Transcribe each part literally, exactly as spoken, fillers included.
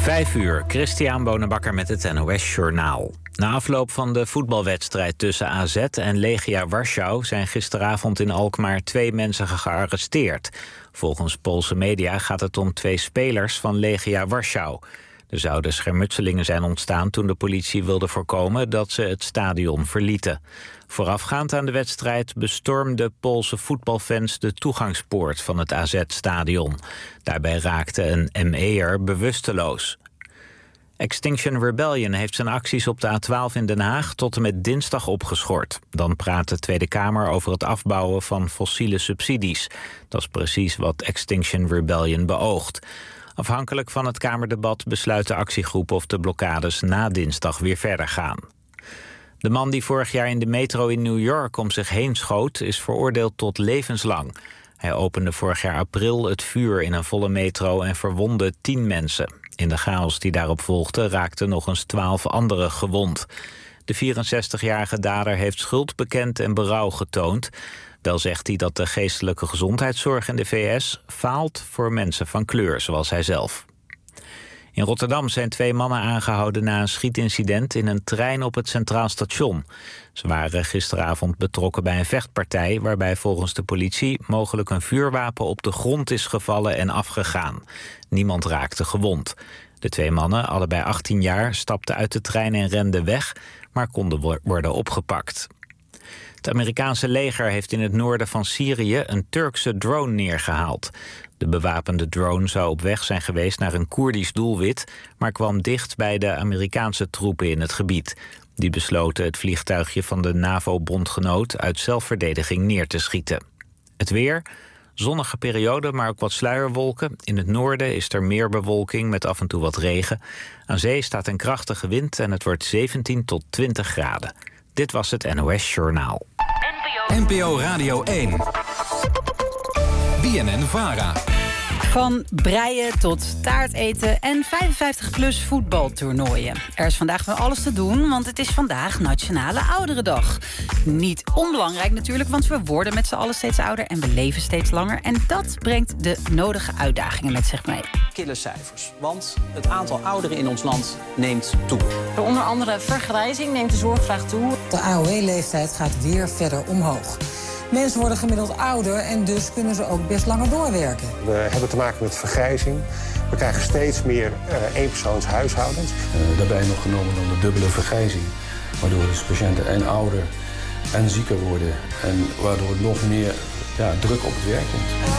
Vijf uur, Christian Bonenbakker met het N O S Journaal. Na afloop van de voetbalwedstrijd tussen A Z en Legia Warschau zijn gisteravond in Alkmaar twee mensen gearresteerd. Volgens Poolse media gaat het om twee spelers van Legia Warschau. Er zouden schermutselingen zijn ontstaan toen de politie wilde voorkomen dat ze het stadion verlieten. Voorafgaand aan de wedstrijd bestormden Poolse voetbalfans de toegangspoort van het A Z-stadion. Daarbij raakte een M E'er bewusteloos. Extinction Rebellion heeft zijn acties op de A twaalf in Den Haag tot en met dinsdag opgeschort. Dan praat de Tweede Kamer over het afbouwen van fossiele subsidies. Dat is precies wat Extinction Rebellion beoogt. Afhankelijk van het Kamerdebat besluit de actiegroep of de blokkades na dinsdag weer verder gaan. De man die vorig jaar in de metro in New York om zich heen schoot is veroordeeld tot levenslang. Hij opende vorig jaar april het vuur in een volle metro en verwondde tien mensen. In de chaos die daarop volgde raakten nog eens twaalf anderen gewond. De vierenzestigjarige dader heeft schuld bekend en berouw getoond. Wel zegt hij dat de geestelijke gezondheidszorg in de V S faalt voor mensen van kleur, zoals hij zelf. In Rotterdam zijn twee mannen aangehouden na een schietincident in een trein op het Centraal Station. Ze waren gisteravond betrokken bij een vechtpartij waarbij volgens de politie mogelijk een vuurwapen op de grond is gevallen en afgegaan. Niemand raakte gewond. De twee mannen, allebei achttien jaar, stapten uit de trein en renden weg, maar konden worden opgepakt. Het Amerikaanse leger heeft in het noorden van Syrië een Turkse drone neergehaald. De bewapende drone zou op weg zijn geweest naar een Koerdisch doelwit, maar kwam dicht bij de Amerikaanse troepen in het gebied. Die besloten het vliegtuigje van de NAVO-bondgenoot uit zelfverdediging neer te schieten. Het weer, zonnige periode, maar ook wat sluierwolken. In het noorden is er meer bewolking met af en toe wat regen. Aan zee staat een krachtige wind en het wordt zeventien tot twintig graden. Dit was het N O S Journaal. N P O Radio één. B N N-Vara. Van breien tot taart eten en vijfenvijftig plus voetbaltoernooien. Er is vandaag wel alles te doen, want het is vandaag Nationale Ouderendag. Niet onbelangrijk natuurlijk, want we worden met z'n allen steeds ouder en we leven steeds langer. En dat brengt de nodige uitdagingen met zich mee. Kille cijfers, want het aantal ouderen in ons land neemt toe. Door onder andere vergrijzing neemt de zorgvraag toe. De A O E-leeftijd gaat weer verder omhoog. Mensen worden gemiddeld ouder en dus kunnen ze ook best langer doorwerken. We hebben te maken met vergrijzing. We krijgen steeds meer uh, eenpersoonshuishoudens. Uh, daarbij nog genomen dan de dubbele vergrijzing. Waardoor dus patiënten en ouder en zieker worden. En waardoor het nog meer ja, druk op het werk komt.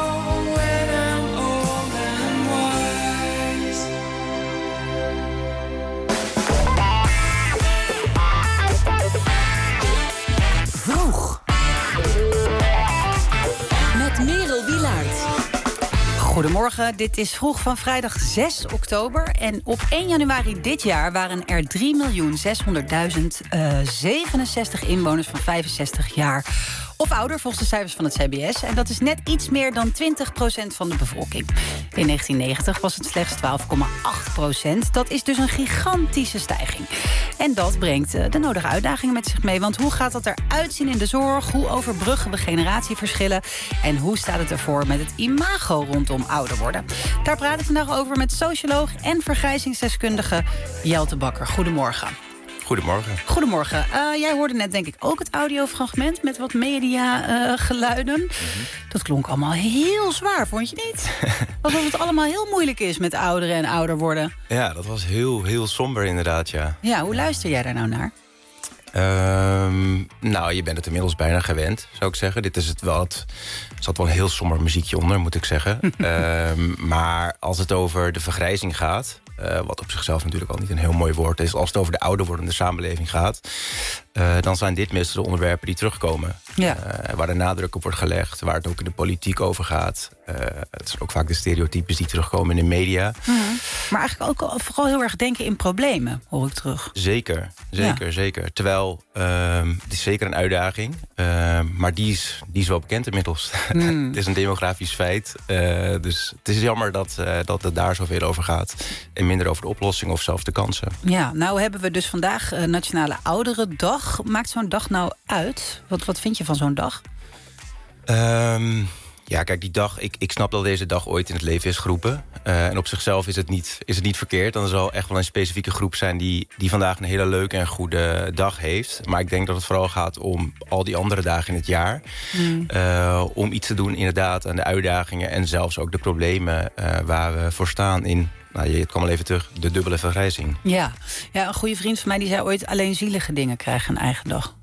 Goedemorgen, dit is Vroeg van vrijdag zes oktober. En op één januari dit jaar waren er drie miljoen zeshonderdduizend zevenenzestig inwoners van vijfenzestig jaar of ouder, volgens de cijfers van het C B S. En dat is net iets meer dan twintig procent van de bevolking. In negentien negentig was het slechts twaalf komma acht procent. Dat is dus een gigantische stijging. En dat brengt de nodige uitdagingen met zich mee. Want hoe gaat dat eruit zien in de zorg? Hoe overbruggen we generatieverschillen? En hoe staat het ervoor met het imago rondom ouder worden? Daar praten we vandaag over met socioloog en vergrijzingsdeskundige Jelte Bakker. Goedemorgen. Goedemorgen. Goedemorgen. Uh, jij hoorde net denk ik ook het audiofragment met wat media-geluiden. Uh, mm-hmm. Dat klonk allemaal heel zwaar, vond je niet? Alsof het allemaal heel moeilijk is met ouderen en ouder worden. Ja, dat was heel, heel somber inderdaad, ja. Ja, hoe luister jij daar nou naar? Um, nou, je bent het inmiddels bijna gewend, zou ik zeggen. Dit is het wel het, er zat wel een heel somber muziekje onder, moet ik zeggen. um, maar als het over de vergrijzing gaat, Uh, wat op zichzelf natuurlijk al niet een heel mooi woord is, als het over de ouder wordende samenleving gaat, uh, dan zijn dit meestal de onderwerpen die terugkomen. Ja. Uh, waar de nadruk op wordt gelegd, waar het ook in de politiek over gaat. Uh, het zijn ook vaak de stereotypes die terugkomen in de media. Mm-hmm. Maar eigenlijk ook vooral heel erg denken in problemen, hoor ik terug. Zeker, zeker, ja. zeker. Terwijl, uh, het is zeker een uitdaging, uh, maar die is, die is wel bekend inmiddels. Mm. Het is een demografisch feit. Uh, dus het is jammer dat, uh, dat het daar zoveel over gaat. En minder over de oplossing of zelfs de kansen. Ja, nou hebben we dus vandaag uh, Nationale Ouderendag. Maakt zo'n dag nou uit? Wat, wat vind je van zo'n dag? Um, Ja, kijk, die dag, ik, ik snap dat deze dag ooit in het leven is geroepen. Uh, en op zichzelf is het, niet, is het niet verkeerd. Dan zal echt wel een specifieke groep zijn die, die vandaag een hele leuke en goede dag heeft. Maar ik denk dat het vooral gaat om al die andere dagen in het jaar. Mm. Uh, om iets te doen inderdaad aan de uitdagingen en zelfs ook de problemen uh, waar we voor staan in... Nou, je kwam al even terug, de dubbele vergrijzing. Ja. ja, een goede vriend van mij die zei ooit... alleen zielige dingen krijgen een eigen dag.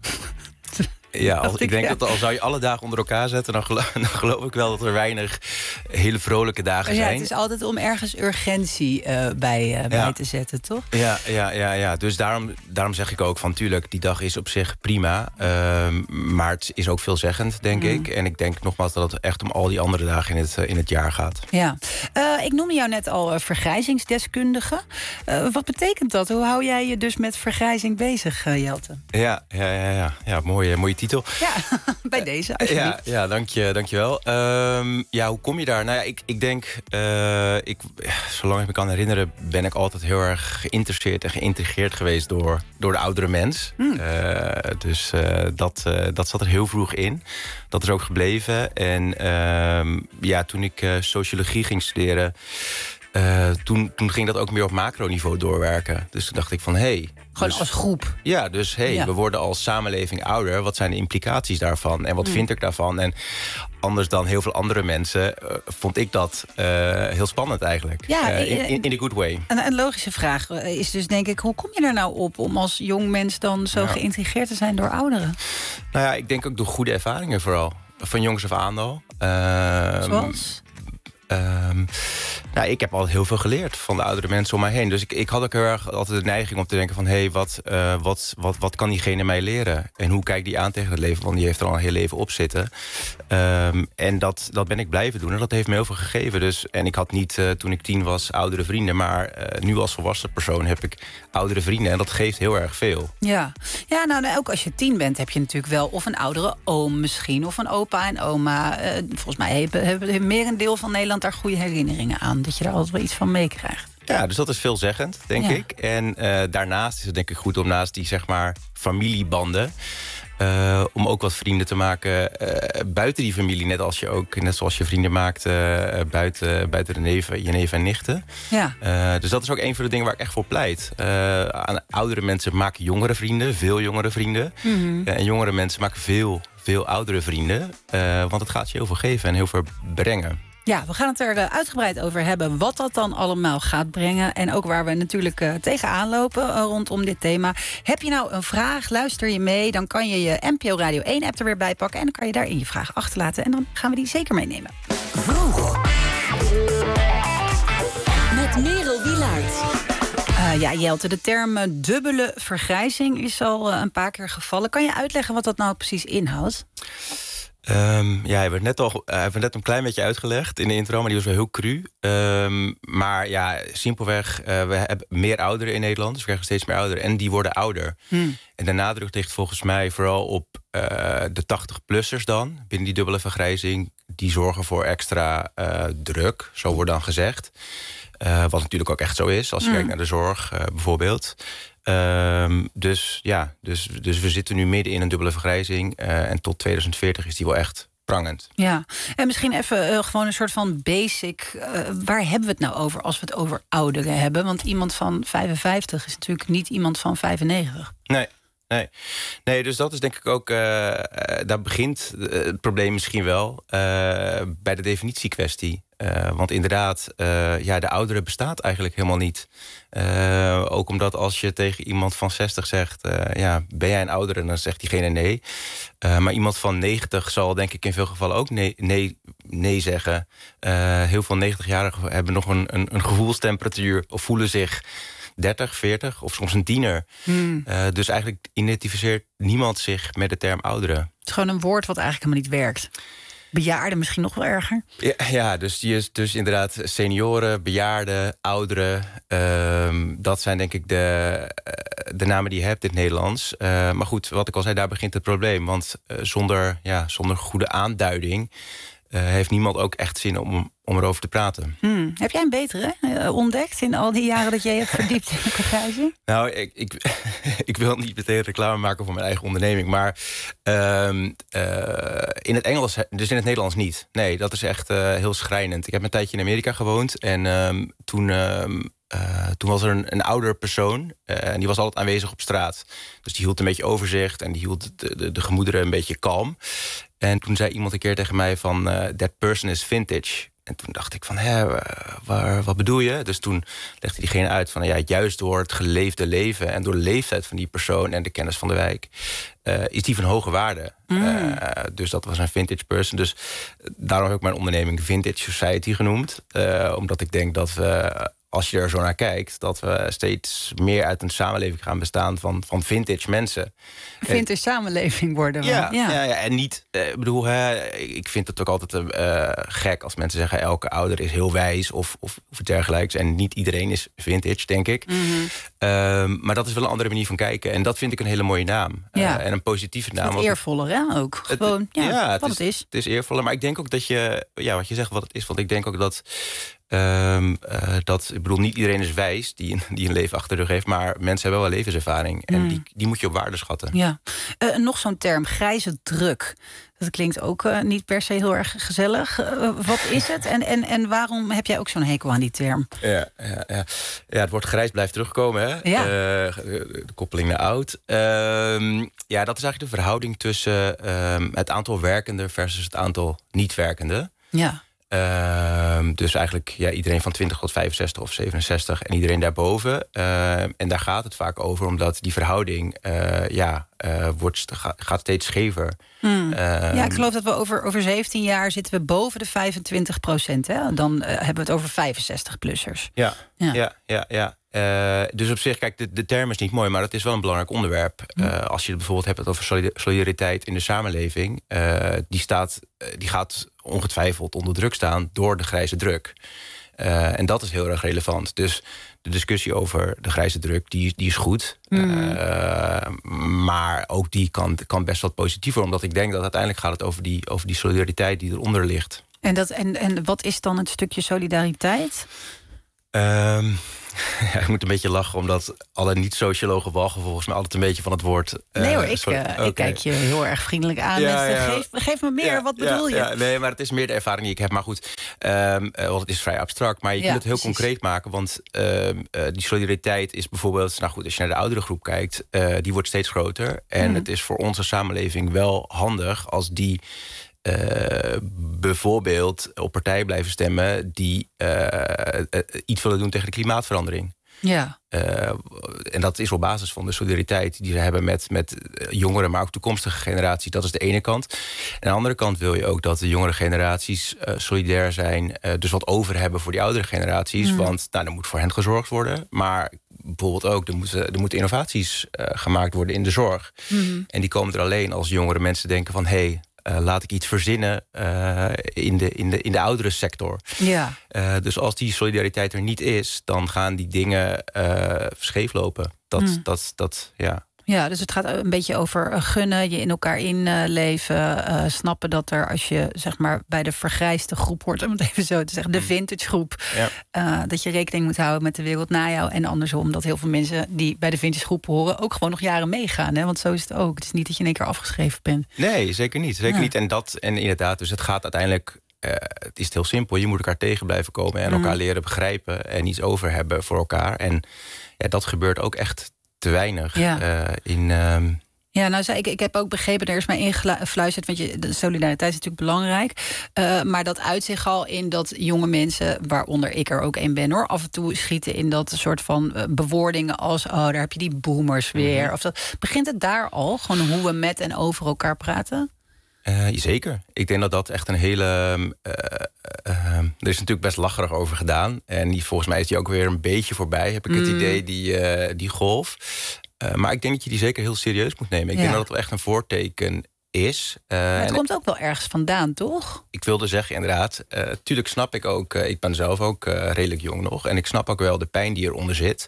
Ja, als, ik denk ja. dat al zou je alle dagen onder elkaar zetten... Dan geloof, dan geloof ik wel dat er weinig hele vrolijke dagen ja, zijn. Het is altijd om ergens urgentie uh, bij, uh, ja. bij te zetten, toch? Ja, ja, ja, ja. Dus daarom, daarom zeg ik ook van... tuurlijk, die dag is op zich prima. Uh, maar het is ook veelzeggend, denk mm. ik. En ik denk nogmaals dat het echt om al die andere dagen in het, uh, in het jaar gaat. Ja. Uh, ik noemde jou net al uh, vergrijzingsdeskundige. Uh, wat betekent dat? Hoe hou jij je dus met vergrijzing bezig, uh, Jelte? Ja, ja, ja, ja. ja mooie, mooie titel. Ja, bij deze, alsjeblieft. Ja, ja dank je, dank je wel. Um, ja, hoe kom je daar? Nou ja, ik, ik denk, uh, ik, zolang ik me kan herinneren... ben ik altijd heel erg geïnteresseerd en geïntrigeerd geweest... door, door de oudere mens. Hmm. Uh, dus uh, dat, uh, dat zat er heel vroeg in. Dat is ook gebleven. En uh, ja, toen ik uh, sociologie ging studeren... Uh, toen, toen ging dat ook meer op macroniveau doorwerken. Dus toen dacht ik van, hé... Hey, Gewoon dus, als groep? Ja, dus hé, hey, ja. we worden als samenleving ouder. Wat zijn de implicaties daarvan? En wat mm. vind ik daarvan? En anders dan heel veel andere mensen... Uh, vond ik dat uh, heel spannend eigenlijk. Ja, uh, in, in, in a good way. Een, een logische vraag is dus denk ik... hoe kom je er nou op om als jong mens dan zo ja. geïntrigeerd te zijn door ouderen? Nou ja, ik denk ook door goede ervaringen vooral. Van jongs af aan al. Uh, Zoals? Um, nou, ik heb al heel veel geleerd van de oudere mensen om mij heen. Dus ik, ik had ook heel erg altijd de neiging om te denken van... hé, hey, wat, uh, wat, wat, wat kan diegene mij leren? En hoe kijkt die aan tegen het leven? Want die heeft er al een heel leven op zitten. Um, en dat, dat ben ik blijven doen. En dat heeft me heel veel gegeven. Dus, en ik had niet, uh, toen ik tien was, oudere vrienden. Maar uh, nu als volwassen persoon heb ik oudere vrienden. En dat geeft heel erg veel. Ja, ja nou, nou ook als je tien bent heb je natuurlijk wel... of een oudere oom misschien, of een opa en oma. Uh, volgens mij hebben, hebben meer een deel van Nederland daar goede herinneringen aan. Dat je daar altijd wel iets van meekrijgt. Ja, dus dat is veelzeggend, denk ja. ik. En uh, daarnaast is het denk ik goed om naast die, zeg maar, familiebanden... Uh, om ook wat vrienden te maken uh, buiten die familie. Net, als je ook, net zoals je vrienden maakt uh, buiten, buiten de neven, je neven en nichten. Ja. Uh, dus dat is ook een van de dingen waar ik echt voor pleit. Uh, aan oudere mensen maken jongere vrienden, veel jongere vrienden. Mm-hmm. Uh, en jongere mensen maken veel, veel oudere vrienden. Uh, want het gaat je heel veel geven en heel veel brengen. Ja, we gaan het er uitgebreid over hebben wat dat dan allemaal gaat brengen. En ook waar we natuurlijk uh, tegenaan lopen uh, rondom dit thema. Heb je nou een vraag, luister je mee... dan kan je je N P O Radio één app er weer bij pakken... en dan kan je daarin je vraag achterlaten. En dan gaan we die zeker meenemen. Vroeg. Met Merel Wielaert. Uh, ja, Jelte, de term uh, dubbele vergrijzing is al uh, een paar keer gevallen. Kan je uitleggen wat dat nou precies inhoudt? Um, ja, hij werd net al, hij werd net een klein beetje uitgelegd in de intro, maar die was wel heel cru. Um, maar ja, simpelweg, uh, we hebben meer ouderen in Nederland, dus we krijgen steeds meer ouderen en die worden ouder. Hmm. En de nadruk ligt volgens mij vooral op uh, de tachtig-plussers dan, binnen die dubbele vergrijzing. Die zorgen voor extra uh, druk, zo wordt dan gezegd. Uh, wat natuurlijk ook echt zo is, als je hmm. kijkt naar de zorg uh, bijvoorbeeld. Um, dus ja, dus, dus we zitten nu midden in een dubbele vergrijzing. Uh, en tot tweeduizend veertig is die wel echt prangend. Ja, en misschien even uh, gewoon een soort van basic. Uh, waar hebben we het nou over als we het over ouderen hebben? Want iemand van vijfenvijftig is natuurlijk niet iemand van vijfennegentig. Nee. Nee. nee, dus dat is denk ik ook... Uh, uh, daar begint uh, het probleem misschien wel uh, bij de definitiekwestie. Uh, want inderdaad, uh, ja, de oudere bestaat eigenlijk helemaal niet. Uh, ook omdat als je tegen iemand van zestig zegt... Uh, ja, ben jij een oudere? Dan zegt diegene nee. Uh, maar iemand van negentig zal denk ik in veel gevallen ook nee, nee, nee zeggen. Uh, heel veel negentigjarigen hebben nog een, een, een gevoelstemperatuur... of voelen zich... dertig, veertig of soms een tiener. Hmm. Uh, dus eigenlijk identificeert niemand zich met de term ouderen. Het is gewoon een woord wat eigenlijk helemaal niet werkt. Bejaarden misschien nog wel erger. Ja, ja dus, die, dus inderdaad senioren, bejaarden, ouderen. Uh, dat zijn denk ik de, de namen die je hebt in het Nederlands. Uh, maar goed, wat ik al zei, daar begint het probleem. Want uh, zonder, ja, zonder goede aanduiding... uh, heeft niemand ook echt zin om, om erover te praten. Hmm. Heb jij een betere uh, ontdekt in al die jaren dat jij hebt verdiept in vergrijzing? Nou, ik, ik, ik wil niet meteen reclame maken voor mijn eigen onderneming. Maar uh, uh, in het Engels, dus in het Nederlands niet. Nee, dat is echt uh, heel schrijnend. Ik heb een tijdje in Amerika gewoond. En uh, toen, uh, uh, toen was er een, een oudere persoon. Uh, en die was altijd aanwezig op straat. Dus die hield een beetje overzicht. En die hield de, de, de gemoederen een beetje kalm. En toen zei iemand een keer tegen mij van... Uh, that person is vintage. En toen dacht ik van, hé, waar, wat bedoel je? Dus toen legde diegene uit van, ja, juist door het geleefde leven... en door de leeftijd van die persoon en de kennis van de wijk... Uh, is die van hoge waarde. Mm. Uh, dus dat was een vintage person. Dus daarom heb ik mijn onderneming Vintage Society genoemd. Uh, omdat ik denk dat we, als je er zo naar kijkt... dat we steeds meer uit een samenleving gaan bestaan van, van vintage mensen. Vintage en, samenleving worden we. Ja, ja. ja, ja en niet... Ik uh, bedoel, hè, ik vind het ook altijd uh, gek als mensen zeggen... elke ouder is heel wijs of, of, of dergelijks. En niet iedereen is vintage, denk ik. Mm-hmm. Um, maar dat is wel een andere manier van kijken. En dat vind ik een hele mooie naam. Ja. Uh, en een positieve naam. Het is eervoller, hè, ook. Gewoon, het, ja, ja, het wat is, het is. Het is eervoller, maar ik denk ook dat je... Ja, wat je zegt, wat het is. Want ik denk ook dat... Um, uh, dat ik bedoel, niet iedereen is wijs die, die een leven achter de rug heeft... maar mensen hebben wel levenservaring. En mm. die, die moet je op waarde schatten. Ja. Uh, nog zo'n term, grijze druk. Dat klinkt ook uh, niet per se heel erg gezellig. Uh, wat is het? En, en, en waarom heb jij ook zo'n hekel aan die term? Ja, ja, ja. ja het woord grijs blijft terugkomen. Hè? Ja. Uh, de koppeling naar oud. Uh, ja, dat is eigenlijk de verhouding tussen uh, het aantal werkenden... versus het aantal niet-werkenden. Ja. Uh, dus eigenlijk ja, iedereen van twintig tot vijfenzestig of zevenenzestig en iedereen daarboven. Uh, en daar gaat het vaak over, omdat die verhouding uh, ja, uh, wordt, gaat steeds schever. Hmm. Uh, ja, ik geloof dat we over, over zeventien jaar zitten we boven de vijfentwintig procent. Hè? Dan uh, hebben we het over vijfenzestig-plussers. Ja, ja, ja, ja. ja. Uh, dus op zich, kijk, de, de term is niet mooi... maar het is wel een belangrijk onderwerp. Uh, als je het bijvoorbeeld hebt over solidariteit in de samenleving... Uh, die, staat, uh, die gaat ongetwijfeld onder druk staan door de grijze druk. Uh, en dat is heel erg relevant. Dus de discussie over de grijze druk, die, die is goed. Mm. Uh, maar ook die kan, kan best wat positiever... omdat ik denk dat uiteindelijk gaat het over die, over die solidariteit die eronder ligt. En, dat, en, en wat is dan het stukje solidariteit? Um, ja, ik moet een beetje lachen, omdat alle niet-sociologen walgen volgens mij altijd een beetje van het woord. Uh, nee hoor, ik, sorry, uh, okay. ik kijk je heel erg vriendelijk aan. Ja, met, ja. Geef, geef me meer, ja, wat bedoel ja, je? Ja, nee, maar het is meer de ervaring die ik heb. Maar goed, um, uh, want het is vrij abstract. Maar je ja, kunt het heel precies. concreet maken. Want uh, uh, die solidariteit is bijvoorbeeld... Nou goed, als je naar de oudere groep kijkt, uh, die wordt steeds groter. En mm. het is voor onze samenleving wel handig als die... Uh, bijvoorbeeld op partijen blijven stemmen... die uh, uh, iets willen doen tegen de klimaatverandering. Ja. Uh, en dat is op basis van de solidariteit die ze hebben met, met jongeren... maar ook toekomstige generaties. Dat is de ene kant. En aan de andere kant wil je ook dat de jongere generaties uh, solidair zijn... Uh, dus wat over hebben voor die oudere generaties. Mm. Want nou, er moet voor hen gezorgd worden. Maar bijvoorbeeld ook, er moeten, er moeten innovaties uh, gemaakt worden in de zorg. Mm. En die komen er alleen als jongere mensen denken van... Hey, Uh, laat ik iets verzinnen uh, in, de, in, de, in de oudere sector. Ja. Uh, dus als die solidariteit er niet is... dan gaan die dingen uh, scheef lopen. Dat, mm. dat, dat, ja. Ja, dus het gaat een beetje over gunnen, je in elkaar inleven. Uh, snappen dat er, als je zeg maar bij de vergrijsde groep hoort... om het even zo te zeggen, de vintage groep... Ja. Uh, dat je rekening moet houden met de wereld na jou. En andersom, dat heel veel mensen die bij de vintage groep horen... ook gewoon nog jaren meegaan. Hè? Want zo is het ook. Het is niet dat je in één keer afgeschreven bent. Nee, zeker niet. Zeker ja. niet. En dat, en inderdaad, dus het gaat uiteindelijk... Uh, het is heel simpel. Je moet elkaar tegen blijven komen... en elkaar mm. leren begrijpen en iets over hebben voor elkaar. En ja, dat gebeurt ook echt... te weinig ja. uh, in... Um... Ja, nou, ik, ik heb ook begrepen, er is mij ingefluisterd... want je, de solidariteit is natuurlijk belangrijk... Uh, maar dat uit zich al in dat jonge mensen... waaronder ik er ook een ben, hoor... af en toe schieten in dat soort van uh, bewoordingen als... oh, daar heb je die boomers weer. Mm-hmm. Of dat, begint het daar al? Gewoon hoe we met en over elkaar praten? Uh, zeker. Ik denk dat dat echt een hele... Uh, uh, er is natuurlijk best lacherig over gedaan. En die, volgens mij is die ook weer een beetje voorbij, heb ik mm. het idee, die, uh, die golf. Uh, maar ik denk dat je die zeker heel serieus moet nemen. Ik ja. denk dat het wel echt een voorteken is. Uh, maar het en komt ook wel ergens vandaan, toch? Ik wilde zeggen, inderdaad. Uh, tuurlijk snap ik ook... Uh, ik ben zelf ook uh, redelijk jong nog. En ik snap ook wel de pijn die eronder zit.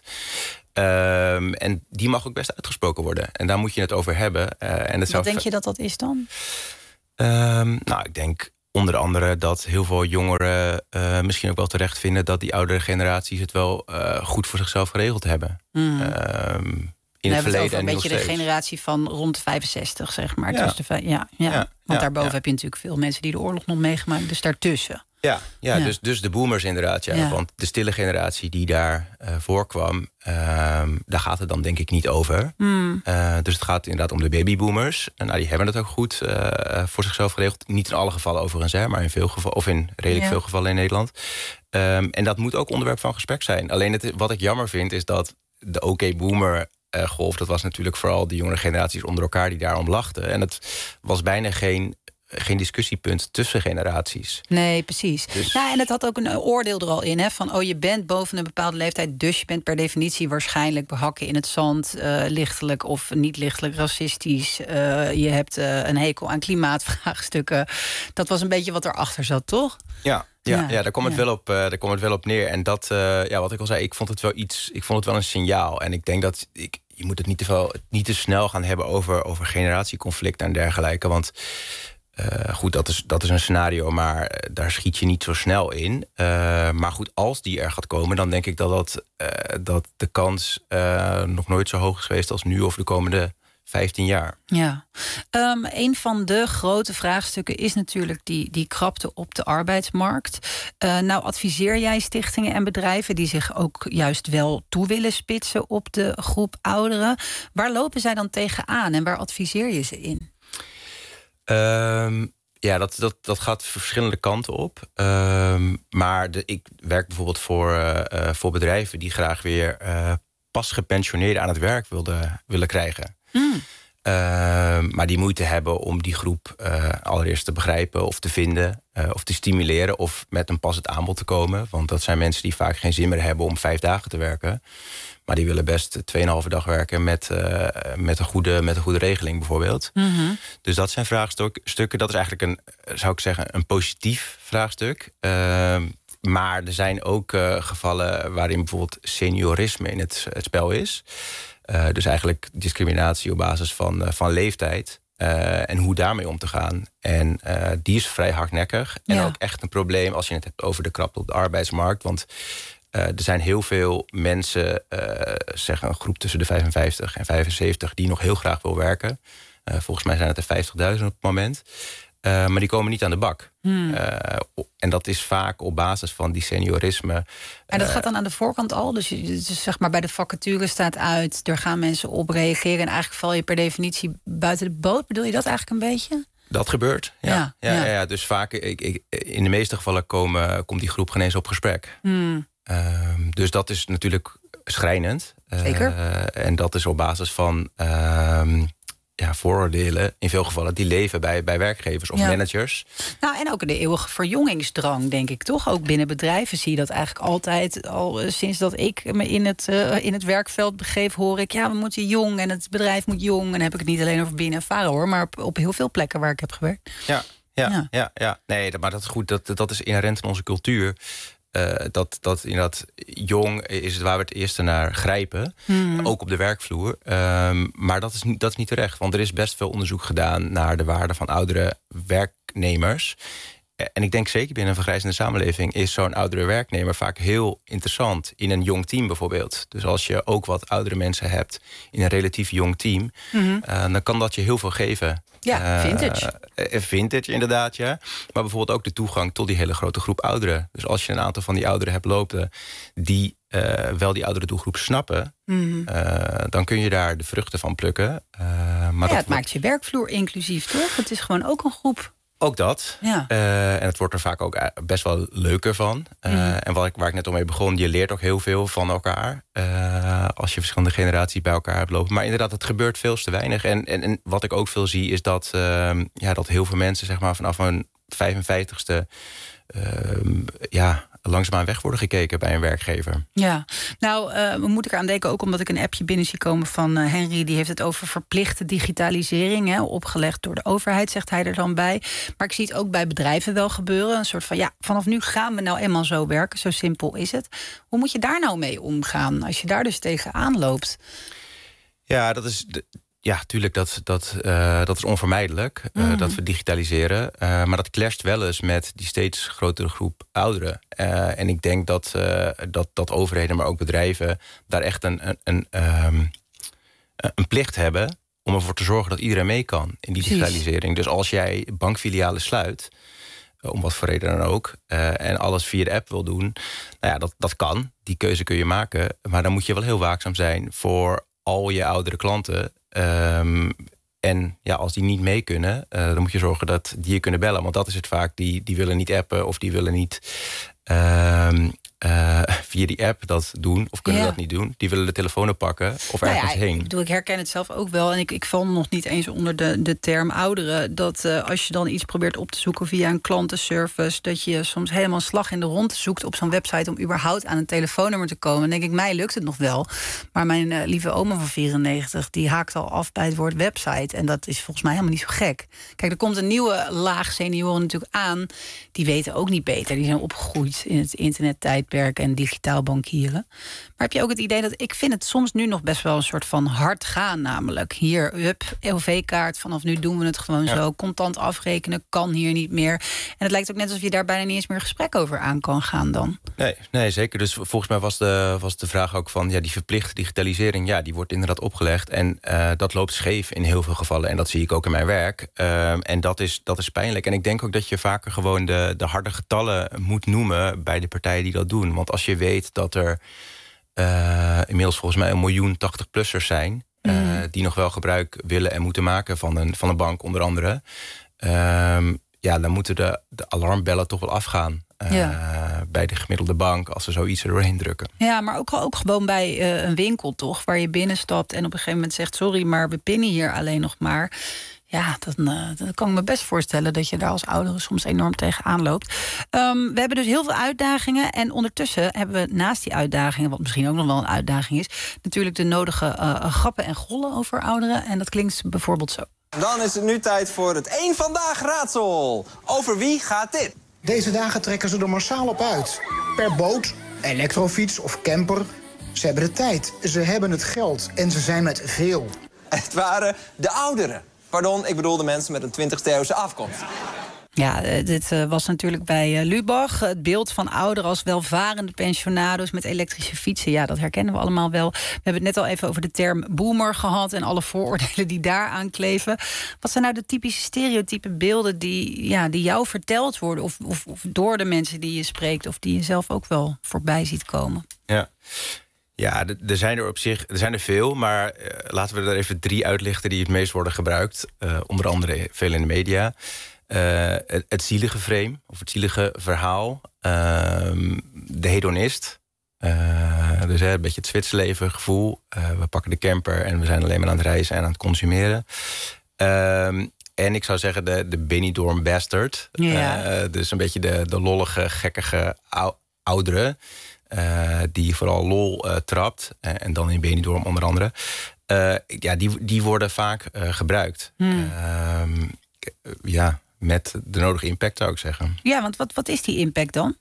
Um, en die mag ook best uitgesproken worden. En daar moet je het over hebben. Uh, en het Wat zou denk je dat dat is dan? Um, nou, ik denk onder andere dat heel veel jongeren uh, misschien ook wel terecht vinden dat die oudere generaties het wel uh, goed voor zichzelf geregeld hebben. Mm. Um, in het verleden het en een beetje nog de steeds. generatie van rond de vijfenzestig, zeg maar. Ja. Dus de, ja, ja. Ja, Want ja, daarboven ja. heb je natuurlijk veel mensen die de oorlog nog meegemaakt. Dus daartussen. Ja, ja, Ja. Dus, dus de boomers inderdaad. Ja. Ja. Want de stille generatie die daar uh, voorkwam, uh, daar gaat het dan denk ik niet over. Mm. Uh, dus het gaat inderdaad om de babyboomers. En nou, die hebben het ook goed uh, voor zichzelf geregeld. Niet in alle gevallen overigens, hè, maar in veel gevallen, of in redelijk Ja. veel gevallen in Nederland. Um, en dat moet ook onderwerp van gesprek zijn. Alleen het, wat ik jammer vind, is dat de oké-boomer uh, golf, dat was natuurlijk vooral de jongere generaties onder elkaar die daarom lachten. En het was bijna geen, geen discussiepunt tussen generaties. Nee, precies. Dus- Ja, en het had ook een oordeel er al in. Hè, van, oh, je bent boven een bepaalde leeftijd, dus je bent per definitie waarschijnlijk behakken in het zand, uh, lichtelijk of niet lichtelijk racistisch. Uh, je hebt uh, een hekel aan klimaatvraagstukken. Dat was een beetje wat erachter zat, toch? Ja, ja, Ja, ja, daar komt het ja. wel op, uh, daar komt het wel op neer. En dat, uh, ja, wat ik al zei, ik vond het wel iets, ik vond het wel een signaal. En ik denk dat ik, je moet het niet te veel, niet te snel gaan hebben over, over generatieconflicten en dergelijke. Want uh, goed, dat is, dat is een scenario, maar uh, daar schiet je niet zo snel in. Uh, maar goed, als die er gaat komen, dan denk ik dat, dat, uh, dat de kans uh, nog nooit zo hoog is geweest als nu of de komende vijftien jaar. Ja, um, een van de grote vraagstukken is natuurlijk die, die krapte op de arbeidsmarkt. Uh, nou adviseer jij stichtingen en bedrijven die zich ook juist wel toe willen spitsen op de groep ouderen. Waar lopen zij dan tegenaan en waar adviseer je ze in? Um, ja, dat, dat, dat gaat verschillende kanten op. Um, maar de, ik werk bijvoorbeeld voor, uh, uh, voor bedrijven die graag weer uh, pas gepensioneerden aan het werk wilden, willen krijgen. Mm. Uh, maar die moeite hebben om die groep uh, allereerst te begrijpen of te vinden uh, of te stimuleren of met een passend aanbod te komen. Want dat zijn mensen die vaak geen zin meer hebben om vijf dagen te werken. Maar die willen best tweeënhalve dag werken met, uh, met, een goede, met een goede regeling bijvoorbeeld. Mm-hmm. Dus dat zijn vraagstukken. Dat is eigenlijk een, zou ik zeggen, een positief vraagstuk. Uh, maar er zijn ook uh, gevallen waarin bijvoorbeeld seniorisme in het, het spel is. Uh, dus eigenlijk discriminatie op basis van, uh, van leeftijd. Uh, en hoe daarmee om te gaan. En uh, die is vrij hardnekkig. En Ja. ook echt een probleem als je het hebt over de krapte op de arbeidsmarkt. Want uh, er zijn heel veel mensen, uh, zeg een groep tussen de vijfenvijftig en vijfenzeventig... die nog heel graag wil werken. Uh, volgens mij zijn het er vijftigduizend op het moment. Uh, maar die komen niet aan de bak. Hmm. Uh, en dat is vaak op basis van die seniorisme. En dat Uh, gaat dan aan de voorkant al? Dus, je, dus zeg maar bij de vacature staat uit, er gaan mensen op reageren en eigenlijk val je per definitie buiten de boot. Bedoel je dat eigenlijk een beetje? Dat gebeurt, ja. Ja, ja, ja. ja. ja. Dus vaak, ik, ik, in de meeste gevallen komen, komt die groep geen eens op gesprek. Hmm. Uh, dus dat is natuurlijk schrijnend. Zeker. Uh, en dat is op basis van uh, ja, vooroordelen, in veel gevallen, die leven bij, bij werkgevers of Ja. managers. Nou, en ook de eeuwige verjongingsdrang, denk ik toch? Ook binnen bedrijven zie je dat eigenlijk altijd. Al uh, sinds dat ik me in het, uh, in het werkveld begeef, hoor ik, ja, we moeten jong en het bedrijf moet jong. En dan heb ik het niet alleen over binnen Vara, hoor, maar op, op heel veel plekken waar ik heb gewerkt. Ja, ja, Ja. ja. ja, ja. Nee, dat- maar dat is goed. Dat, dat is inherent in onze cultuur. Uh, dat, dat inderdaad jong is het waar we het eerste naar grijpen. Hmm. Ook op de werkvloer. Um, maar dat is, niet, dat is niet terecht. Want er is best veel onderzoek gedaan naar de waarde van oudere werknemers. En ik denk zeker binnen een vergrijzende samenleving is zo'n oudere werknemer vaak heel interessant in een jong team bijvoorbeeld. Dus als je ook wat oudere mensen hebt in een relatief jong team, Mm-hmm. uh, dan kan dat je heel veel geven. Ja, Uh, vintage. uh, vintage inderdaad, ja. Maar bijvoorbeeld ook de toegang tot die hele grote groep ouderen. Dus als je een aantal van die ouderen hebt lopen die uh, wel die oudere doelgroep snappen, Mm-hmm. uh, dan kun je daar de vruchten van plukken. Uh, maar Ja, dat het maakt je werkvloer inclusief, toch? Het is gewoon ook een groep. Ook dat. Ja. Uh, en het wordt er vaak ook best wel leuker van. Uh, Mm. En wat ik, waar ik net al mee begon, je leert ook heel veel van elkaar. Uh, als je verschillende generaties bij elkaar hebt lopen. Maar inderdaad, het gebeurt veel te weinig. En, en, en wat ik ook veel zie, is dat, uh, ja, dat heel veel mensen zeg maar, vanaf hun vijfenvijftigste Uh, ja, langzaamaan weg worden gekeken bij een werkgever. Ja, nou uh, moet ik eraan denken, ook omdat ik een appje binnen zie komen van uh, Henry, die heeft het over verplichte digitalisering, hè, opgelegd door de overheid, zegt hij er dan bij. Maar ik zie het ook bij bedrijven wel gebeuren. Een soort van, ja, vanaf nu gaan we nou eenmaal zo werken, zo simpel is het. Hoe moet je daar nou mee omgaan, als je daar dus tegenaan loopt? Ja, dat is... De, ja, tuurlijk, dat, dat, uh, dat is onvermijdelijk, uh, mm. dat we digitaliseren. Uh, maar dat clasht wel eens met die steeds grotere groep ouderen. Uh, en ik denk dat, uh, dat, dat overheden, maar ook bedrijven... daar echt een, een, een, um, een plicht hebben om ervoor te zorgen dat iedereen mee kan in die Precies. digitalisering. Dus als jij bankfilialen sluit, uh, om wat voor reden dan ook... Uh, en alles via de app wil doen, nou ja, dat, dat kan. Die keuze kun je maken. Maar dan moet je wel heel waakzaam zijn voor al je oudere klanten. Um, en ja, als die niet mee kunnen, uh, dan moet je zorgen dat die je kunnen bellen. Want dat is het vaak. Die, die willen niet appen of die willen niet um, uh, via die app dat doen. Of kunnen ja. dat niet doen. Die willen de telefoon oppakken of nou ergens ja, heen. Ik, bedoel, ik herken het zelf ook wel. En ik, ik val nog niet eens onder de, de term ouderen. Dat uh, als je dan iets probeert op te zoeken via een klantenservice, dat je soms helemaal een slag in de ronde zoekt op zo'n website om überhaupt aan een telefoonnummer te komen. Dan denk ik, mij lukt het nog wel. Maar mijn uh, lieve oma van vierennegentig, die haakt al af bij het woord website. En dat is volgens mij helemaal niet zo gek. Kijk, er komt een nieuwe laag senioren natuurlijk aan. Die weten ook niet beter. Die zijn opgegroeid in het internettijdperk en digitaal bankieren. Maar heb je ook het idee dat ik vind het soms nu nog best wel een soort van hard gaan, namelijk hier, hup, L V-kaart, vanaf nu doen we het gewoon ja. zo. Contant afrekenen kan hier niet meer. En het lijkt ook net alsof je daar bijna niet eens meer gesprek over aan kan gaan dan. Nee, nee zeker. Dus volgens mij was de, was de vraag ook van, ja, die verplichte digitalisering, ja, die wordt inderdaad opgelegd. En uh, dat loopt scheef in heel veel gevallen. En dat zie ik ook in mijn werk. Uh, en dat is, dat is pijnlijk. En ik denk ook dat je vaker gewoon de, de harde getallen moet noemen bij de partijen die dat doen. Want als je weet dat er uh, inmiddels volgens mij een miljoen tachtig-plussers zijn, uh, mm. die nog wel gebruik willen en moeten maken van een, van een bank, onder andere. Uh, ja, dan moeten de, de alarmbellen toch wel afgaan. Uh, ja. Bij de gemiddelde bank, als ze zoiets er doorheen drukken. Ja, maar ook, ook gewoon bij uh, een winkel, toch? Waar je binnenstapt en op een gegeven moment zegt, sorry, maar we pinnen hier alleen nog maar. Ja, dan, uh, dan kan ik me best voorstellen dat je daar als ouderen soms enorm tegenaan loopt. Um, we hebben dus heel veel uitdagingen. En ondertussen hebben we naast die uitdagingen, wat misschien ook nog wel een uitdaging is, natuurlijk de nodige uh, grappen en gollen over ouderen. En dat klinkt bijvoorbeeld zo. Dan is het nu tijd voor het één Vandaag raadsel. Over wie gaat dit? Deze dagen trekken ze er massaal op uit. Per boot, elektrofiets of camper. Ze hebben de tijd, ze hebben het geld en ze zijn met veel. Het waren de ouderen. Pardon, ik bedoel de mensen met een twintigste eeuwse afkomst. Ja, dit uh, was natuurlijk bij uh, Lubach. Het beeld van ouderen als welvarende pensionado's met elektrische fietsen. Ja, dat herkennen we allemaal wel. We hebben het net al even over de term boomer gehad en alle vooroordelen die daaraan kleven. Wat zijn nou de typische stereotype beelden die, ja, die jou verteld worden? Of, of, of door de mensen die je spreekt, of die je zelf ook wel voorbij ziet komen? Ja. Ja, er zijn er op zich er zijn er veel, maar uh, laten we er even drie uitlichten die het meest worden gebruikt. Uh, onder andere veel in de media. Uh, het, het zielige frame, of het zielige verhaal. Uh, de hedonist. Uh, dus hè, een beetje het Zwitserleven gevoel. Uh, we pakken de camper en we zijn alleen maar aan het reizen en aan het consumeren. Uh, en ik zou zeggen de, de Benidorm bastard. Ja. Uh, dus een beetje de, de lollige, gekkige ou, ouderen. Uh, die vooral lol uh, trapt. Uh, en dan in Benidorm onder andere. Uh, ja, die, die worden vaak uh, gebruikt. Hmm. Uh, ja, met de nodige impact zou ik zeggen. Ja, want wat, wat is die impact dan?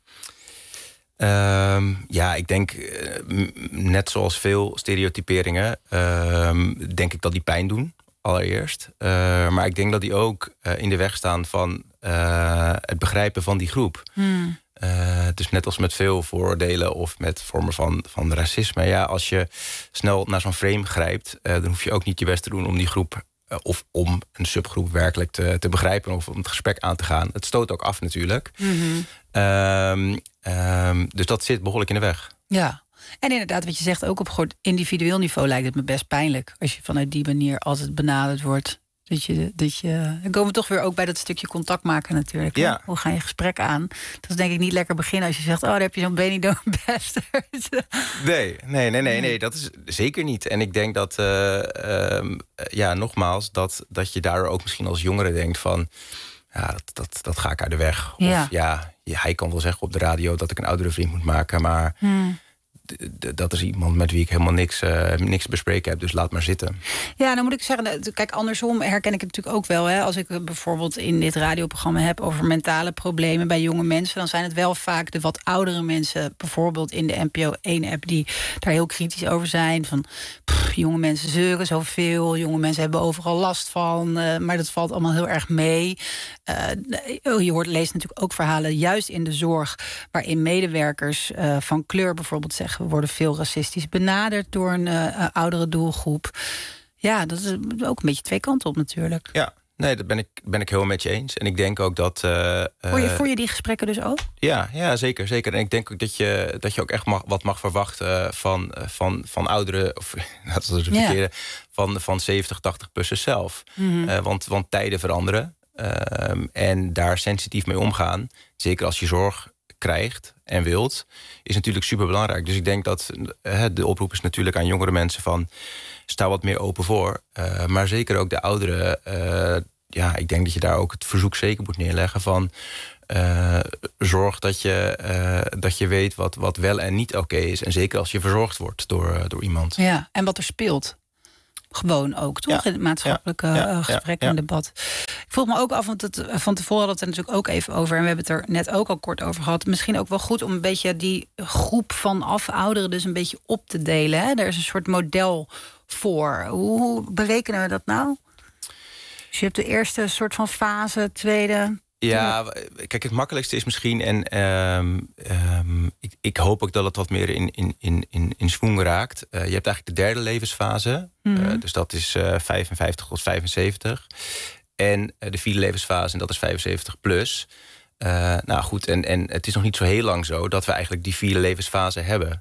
Uh, ja, ik denk, uh, net zoals veel stereotyperingen, Uh, denk ik dat die pijn doen, allereerst. Uh, maar ik denk dat die ook uh, in de weg staan van uh, het begrijpen van die groep. Hmm. Uh, dus net als met veel vooroordelen of met vormen van, van racisme. Ja, als je snel naar zo'n frame grijpt, uh, dan hoef je ook niet je best te doen om die groep uh, of om een subgroep werkelijk te, te begrijpen of om het gesprek aan te gaan. Het stoot ook af natuurlijk. Mm-hmm. Um, um, dus dat zit behoorlijk in de weg. Ja. En inderdaad, wat je zegt, ook op individueel niveau lijkt het me best pijnlijk als je vanuit die manier altijd benaderd wordt. Dat je, dat je, dan komen we toch weer ook bij dat stukje contact maken natuurlijk. Ja. Hoe ga je gesprek aan? Dat is denk ik niet lekker beginnen als je zegt, oh, daar heb je zo'n Benidorm bastard. Nee, nee, nee, nee, nee, dat is zeker niet. En ik denk dat, uh, uh, ja, nogmaals, dat, dat je daar ook misschien als jongere denkt van, ja, dat, dat, dat ga ik uit de weg. Ja. Of ja, hij kan wel zeggen op de radio dat ik een oudere vriend moet maken, maar hmm. d- d- dat is iemand met wie ik helemaal niks, uh, niks te bespreken heb. Dus laat maar zitten. Ja, dan moet ik zeggen, kijk, andersom herken ik het natuurlijk ook wel. Hè. Als ik het bijvoorbeeld in dit radioprogramma heb over mentale problemen bij jonge mensen, dan zijn het wel vaak de wat oudere mensen, bijvoorbeeld in de N P O één-app, die daar heel kritisch over zijn. Van pff, jonge mensen zeuren zoveel, jonge mensen hebben overal last van, uh, maar dat valt allemaal heel erg mee. Uh, je hoort, leest natuurlijk ook verhalen, juist in de zorg, waarin medewerkers uh, van kleur bijvoorbeeld zeggen, we worden veel racistisch benaderd door een uh, oudere doelgroep. Ja, dat is ook een beetje twee kanten op natuurlijk. Ja, nee, dat ben ik, ben ik heel met je eens. En ik denk ook dat... Uh, voer, je, voer je die gesprekken dus ook? Ja, ja, zeker, zeker. En ik denk ook dat je, dat je ook echt mag, wat mag verwachten van, van, van ouderen, of dat is het verkeerde, ja. van, van zeventig, tachtig plussers zelf. Mm-hmm. Uh, want, want tijden veranderen. Um, en daar sensitief mee omgaan, zeker als je zorg krijgt en wilt, is natuurlijk superbelangrijk. Dus ik denk dat uh, de oproep is natuurlijk aan jongere mensen van, sta wat meer open voor. Uh, maar zeker ook de ouderen, uh, ja, ik denk dat je daar ook het verzoek zeker moet neerleggen van, uh, zorg dat je, uh, dat je weet wat, wat wel en niet oké is. En zeker als je verzorgd wordt door, uh, door iemand. Ja, en wat er speelt. Gewoon ook, toch? Ja. In het maatschappelijke ja, ja, gesprek ja, ja. en debat. Ik vroeg me ook af, want het, van tevoren hadden we het er natuurlijk ook even over, en we hebben het er net ook al kort over gehad. Misschien ook wel goed om een beetje die groep vanaf ouderen dus een beetje op te delen. Hè? Er is een soort model voor. Hoe berekenen we dat nou? Dus je hebt de eerste soort van fase, tweede. Ja, kijk, het makkelijkste is misschien, en um, um, ik, ik hoop ook dat het wat meer in, in, in, in, in swing raakt. Uh, je hebt eigenlijk de derde levensfase, mm-hmm. uh, dus dat is uh, vijfenvijftig tot vijfenzeventig. En uh, de vierde levensfase, en dat is vijfenzeventig plus. Uh, nou goed, en, en het is nog niet zo heel lang zo dat we eigenlijk die vierde levensfase hebben.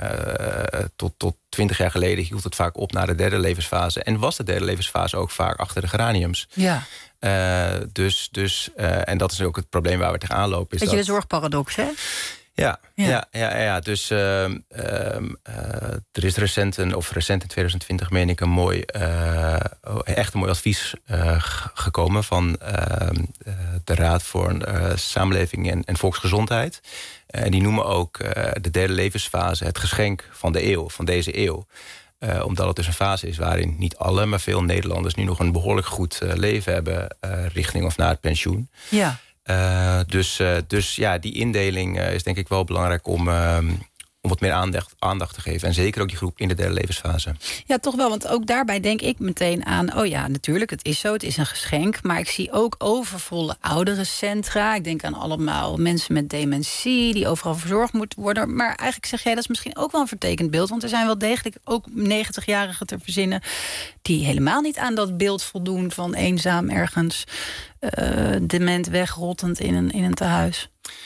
Uh, tot, tot twintig jaar geleden hield het vaak op naar de derde levensfase. En was de derde levensfase ook vaak achter de geraniums. Ja. Uh, dus, dus, uh, en dat is ook het probleem waar we tegenaan lopen. Is Beetje dat... de zorgparadox, hè? Ja, ja. ja, ja, ja. Dus uh, uh, uh, er is recent, een, of recent in twintig twintig, meen ik, een mooi, uh, echt een mooi advies uh, gekomen van uh, uh, de Raad voor uh, Samenleving en, en Volksgezondheid. Uh, en die noemen ook uh, de derde levensfase het geschenk van de eeuw, van deze eeuw. Uh, omdat het dus een fase is waarin niet alle, maar veel Nederlanders nu nog een behoorlijk goed uh, leven hebben, uh, richting of naar het pensioen. Ja. Uh, dus, uh, dus ja, die indeling uh, is denk ik wel belangrijk om, uh, om wat meer aandacht, aandacht te geven. En zeker ook die groep in de derde levensfase. Ja, toch wel, want ook daarbij denk ik meteen aan, oh ja, natuurlijk, het is zo, het is een geschenk. Maar ik zie ook overvolle ouderencentra. Ik denk aan allemaal mensen met dementie die overal verzorgd moeten worden. Maar eigenlijk zeg jij, dat is misschien ook wel een vertekend beeld. Want er zijn wel degelijk ook negentigjarigen te verzinnen die helemaal niet aan dat beeld voldoen van eenzaam ergens uh, dement wegrottend in een, in een tehuis.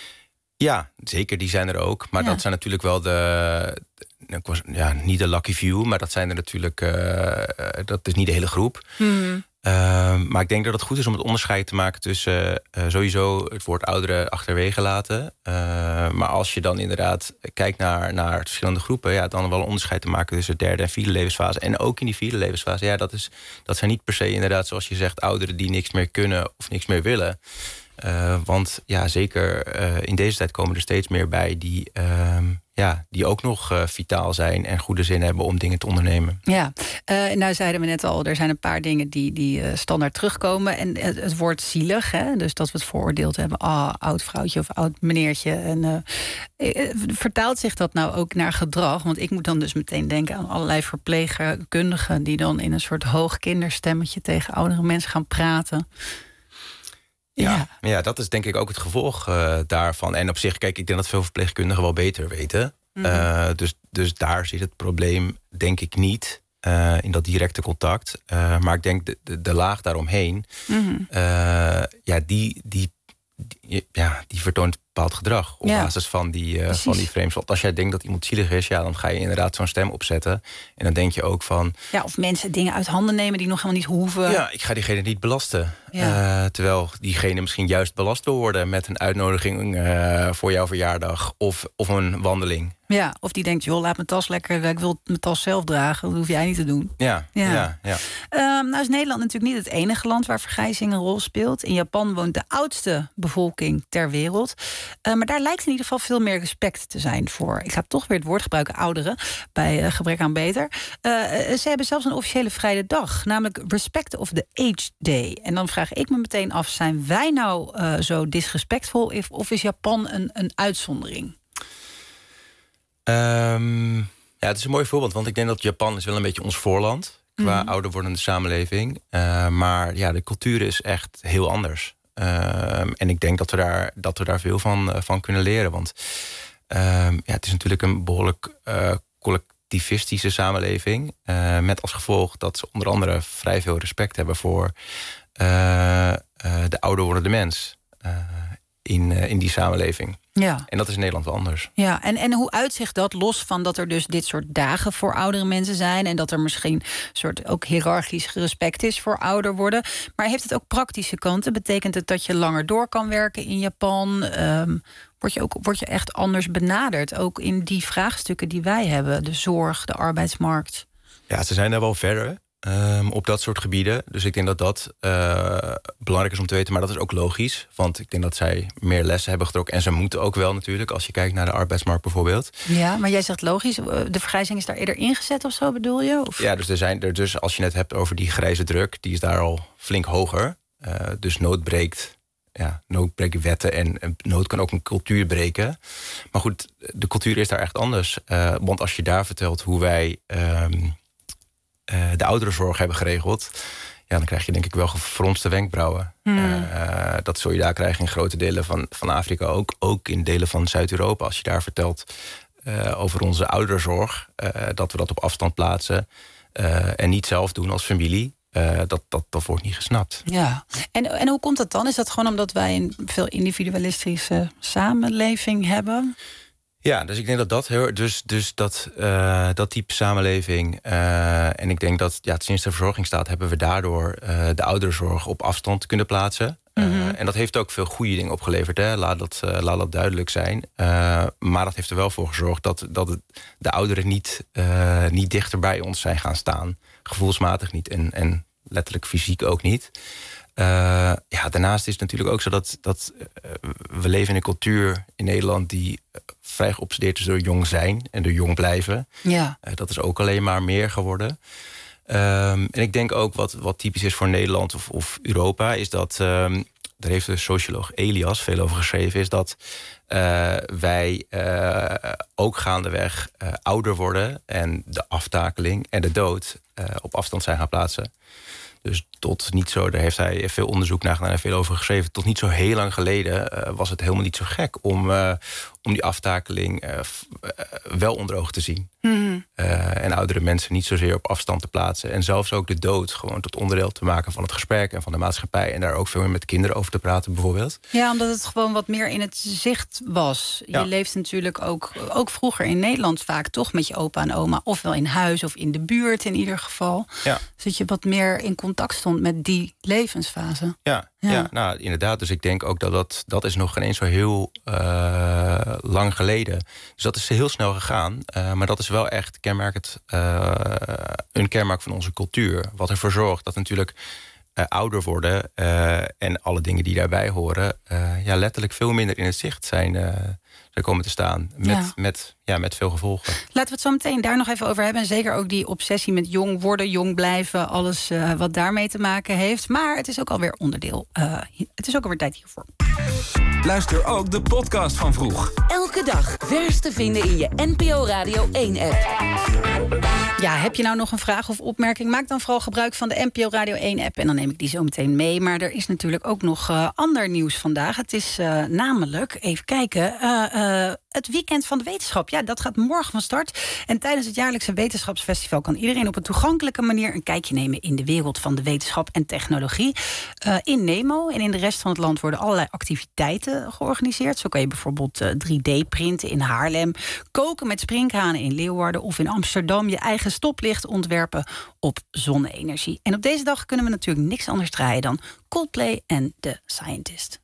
Ja, zeker, die zijn er ook. Maar ja. dat zijn natuurlijk wel de, de... Ja, niet de lucky few, maar dat zijn er natuurlijk... Uh, dat is niet de hele groep. Mm. Uh, maar ik denk dat het goed is om het onderscheid te maken tussen uh, sowieso het woord ouderen achterwege laten. Uh, maar als je dan inderdaad kijkt naar, naar verschillende groepen, ja, dan wel een onderscheid te maken tussen de derde en vierde levensfase. En ook in die vierde levensfase, ja, dat, is, dat zijn niet per se inderdaad, zoals je zegt, ouderen die niks meer kunnen of niks meer willen. Uh, want ja, zeker uh, in deze tijd komen er steeds meer bij die, uh, ja, die ook nog uh, vitaal zijn en goede zin hebben om dingen te ondernemen. Ja, uh, nou zeiden we net al, er zijn een paar dingen die, die uh, standaard terugkomen. En het, het woord zielig, hè, dus dat we het vooroordeeld hebben. Ah, oh, oud vrouwtje of oud meneertje. En uh, vertaalt zich dat nou ook naar gedrag? Want ik moet dan dus meteen denken aan allerlei verpleegkundigen die dan in een soort hoog kinderstemmetje tegen oudere mensen gaan praten. Ja, ja. ja, dat is denk ik ook het gevolg uh, daarvan. En op zich, kijk, ik denk dat veel verpleegkundigen wel beter weten. Mm-hmm. Uh, dus, dus daar zit het probleem, denk ik, niet uh, in dat directe contact. Uh, maar ik denk de, de, de laag daaromheen, mm-hmm. uh, ja, die, die, die, ja, die vertoont bepaald gedrag op ja. basis van die, uh, van die frames. Want als jij denkt dat iemand zielig is, ja, dan ga je inderdaad zo'n stem opzetten. En dan denk je ook van... Ja, of mensen dingen uit handen nemen die nog helemaal niet hoeven. Ja, ik ga diegene niet belasten. Ja. Uh, terwijl diegene misschien juist belast wil worden met een uitnodiging uh, voor jouw verjaardag of, of een wandeling. Ja, of die denkt, joh, laat mijn tas lekker, ik wil mijn tas zelf dragen. Dat hoef jij niet te doen. Ja, ja. ja, ja. Um, nou is Nederland natuurlijk niet het enige land waar vergrijzing een rol speelt. In Japan woont de oudste bevolking bevolking ter wereld. Uh, maar daar lijkt in ieder geval veel meer respect te zijn voor. Ik ga toch weer het woord gebruiken, ouderen, bij uh, gebrek aan beter. Uh, ze hebben zelfs een officiële vrije dag, namelijk Respect of the Age Day. En dan vraag ik me meteen af, zijn wij nou uh, zo disrespectvol of, of is Japan een, een uitzondering? Um, ja, het is een mooi voorbeeld, want ik denk dat Japan is wel een beetje ons voorland qua Mm-hmm. ouder wordende samenleving. Uh, maar ja, de cultuur is echt heel anders. Uh, en ik denk dat we daar, dat we daar veel van, uh, van kunnen leren. Want uh, ja, het is natuurlijk een behoorlijk uh, collectivistische samenleving. Uh, met als gevolg dat ze onder andere vrij veel respect hebben voor uh, uh, de ouder wordende mens uh, in, uh, in die samenleving. Ja. En dat is in Nederland wel anders. Ja, en, en hoe uitzicht dat, los van dat er dus dit soort dagen voor oudere mensen zijn en dat er misschien een soort ook hiërarchisch respect is voor ouder worden. Maar heeft het ook praktische kanten? Betekent het dat je langer door kan werken in Japan? Um, word je ook word je echt anders benaderd? Ook in die vraagstukken die wij hebben, de zorg, de arbeidsmarkt. Ja, ze zijn daar wel verder. Um, op dat soort gebieden. Dus ik denk dat dat uh, belangrijk is om te weten. Maar dat is ook logisch. Want ik denk dat zij meer lessen hebben getrokken. En ze moeten ook wel natuurlijk, als je kijkt naar de arbeidsmarkt bijvoorbeeld. Ja, maar jij zegt logisch. De vergrijzing is daar eerder ingezet of zo, bedoel je? Of? Ja, dus, er zijn er dus als je het hebt over die grijze druk, die is daar al flink hoger. Uh, dus nood breekt, ja, nood breekt wetten en nood kan ook een cultuur breken. Maar goed, de cultuur is daar echt anders. Uh, want als je daar vertelt hoe wij Um, Uh, de ouderenzorg hebben geregeld, ja, dan krijg je denk ik wel gefronste wenkbrauwen. Hmm. Uh, dat zul je daar krijgen in grote delen van, van Afrika, ook, ook in delen van Zuid-Europa. Als je daar vertelt uh, over onze ouderenzorg, uh, dat we dat op afstand plaatsen uh, en niet zelf doen als familie, uh, dat, dat, dat wordt niet gesnapt. Ja, en, en hoe komt dat dan? Is dat gewoon omdat wij een veel individualistische samenleving hebben? Ja, dus ik denk dat dat heel dus, dus dat, uh, dat type samenleving. Uh, en ik denk dat ja, sinds de verzorgingsstaat hebben we daardoor uh, de ouderenzorg op afstand kunnen plaatsen. Mm-hmm. Uh, en dat heeft ook veel goede dingen opgeleverd. Hè? Laat, dat, uh, laat dat duidelijk zijn. Uh, maar dat heeft er wel voor gezorgd dat, dat het, de ouderen niet, uh, niet dichter bij ons zijn gaan staan. Gevoelsmatig niet en, en letterlijk fysiek ook niet. Uh, ja, daarnaast is het natuurlijk ook zo dat, dat uh, we leven in een cultuur in Nederland die uh, vrij geobsedeerd is door jong zijn en door jong blijven. Ja. Uh, dat is ook alleen maar meer geworden. Um, en ik denk ook wat, wat typisch is voor Nederland of, of Europa, is dat, um, daar heeft de socioloog Elias veel over geschreven, is dat uh, wij uh, ook gaandeweg uh, ouder worden en de aftakeling en de dood uh, op afstand zijn gaan plaatsen. Dus tot niet zo, daar heeft hij veel onderzoek naar gedaan en veel over geschreven. Tot niet zo heel lang geleden uh, was het helemaal niet zo gek om, uh, om die aftakeling uh, f, uh, wel onder ogen te zien. Mm-hmm. Uh, en oudere mensen niet zozeer op afstand te plaatsen. En zelfs ook de dood gewoon tot onderdeel te maken van het gesprek en van de maatschappij. En daar ook veel meer met kinderen over te praten bijvoorbeeld. Ja, omdat het gewoon wat meer in het zicht was. Je ja. leeft natuurlijk ook, ook vroeger in Nederland vaak toch met je opa en oma. Ofwel in huis of in de buurt in ieder geval. Ja. Dus dat je wat meer in contact stond met die levensfase. Ja, ja. ja nou inderdaad. Dus ik denk ook dat dat, dat is nog geen eens zo heel uh, lang geleden. Dus dat is heel snel gegaan. Uh, maar dat is wel echt kenmerkend, uh, een kenmerk van onze cultuur. Wat ervoor zorgt dat natuurlijk uh, ouder worden uh, en alle dingen die daarbij horen, uh, ja, letterlijk veel minder in het zicht zijn, uh, zijn komen te staan. Met, ja. Met, ja, met veel gevolgen. Laten we het zo meteen daar nog even over hebben. En zeker ook die obsessie met jong worden, jong blijven. Alles uh, wat daarmee te maken heeft. Maar het is ook alweer onderdeel. Uh, het is ook alweer tijd hiervoor. Luister ook de podcast van Vroeg. Elke dag vers te vinden in je N P O Radio één-app. Ja, heb je nou nog een vraag of opmerking? Maak dan vooral gebruik van de N P O Radio één-app. En dan neem ik die zo meteen mee. Maar er is natuurlijk ook nog uh, ander nieuws vandaag. Het is uh, namelijk, even kijken, uh, uh, het weekend van de wetenschap. Ja, dat gaat morgen van start. En tijdens het jaarlijkse wetenschapsfestival kan iedereen op een toegankelijke manier een kijkje nemen in de wereld van de wetenschap en technologie. Uh, in Nemo en in de rest van het land worden allerlei activiteiten georganiseerd. Zo kan je bijvoorbeeld uh, drie D printen in Haarlem, koken met springhanen in Leeuwarden of in Amsterdam je eigen stoplicht ontwerpen op zonne-energie. En op deze dag kunnen we natuurlijk niks anders draaien dan Coldplay en The Scientist.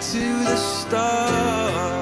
to the start.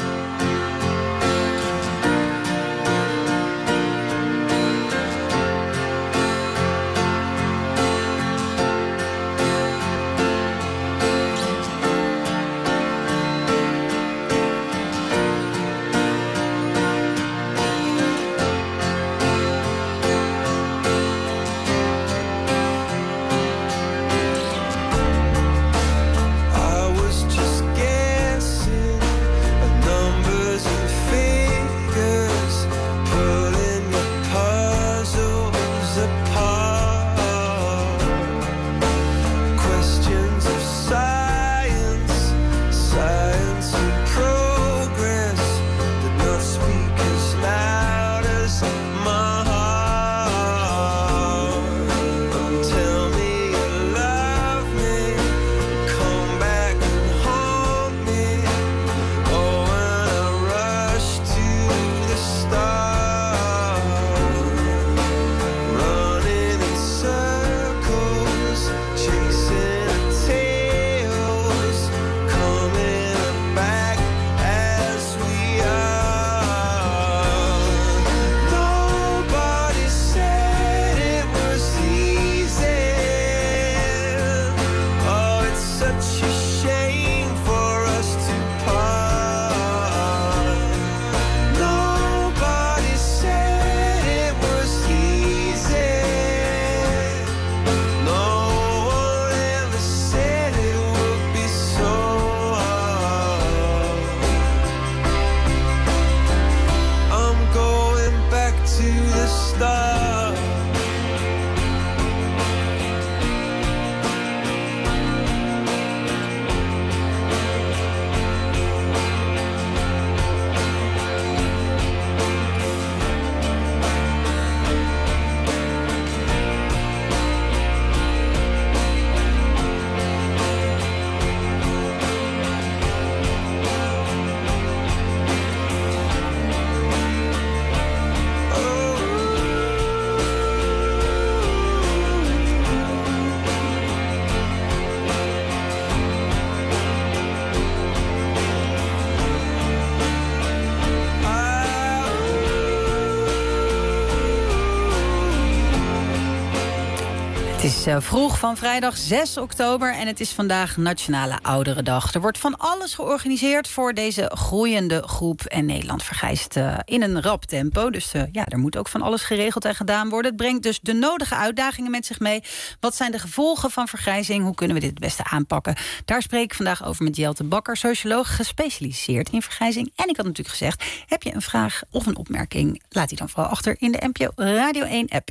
Het is uh, vroeg van vrijdag zes oktober en het is vandaag Nationale Ouderendag. Er wordt van alles georganiseerd voor deze groeiende groep. En Nederland vergrijst uh, in een rap tempo. Dus uh, ja, er moet ook van alles geregeld en gedaan worden. Het brengt dus de nodige uitdagingen met zich mee. Wat zijn de gevolgen van vergrijzing? Hoe kunnen we dit het beste aanpakken? Daar spreek ik vandaag over met Jelte Bakker, socioloog gespecialiseerd in vergrijzing. En ik had natuurlijk gezegd, heb je een vraag of een opmerking? Laat die dan vooral achter in de N P O Radio één app.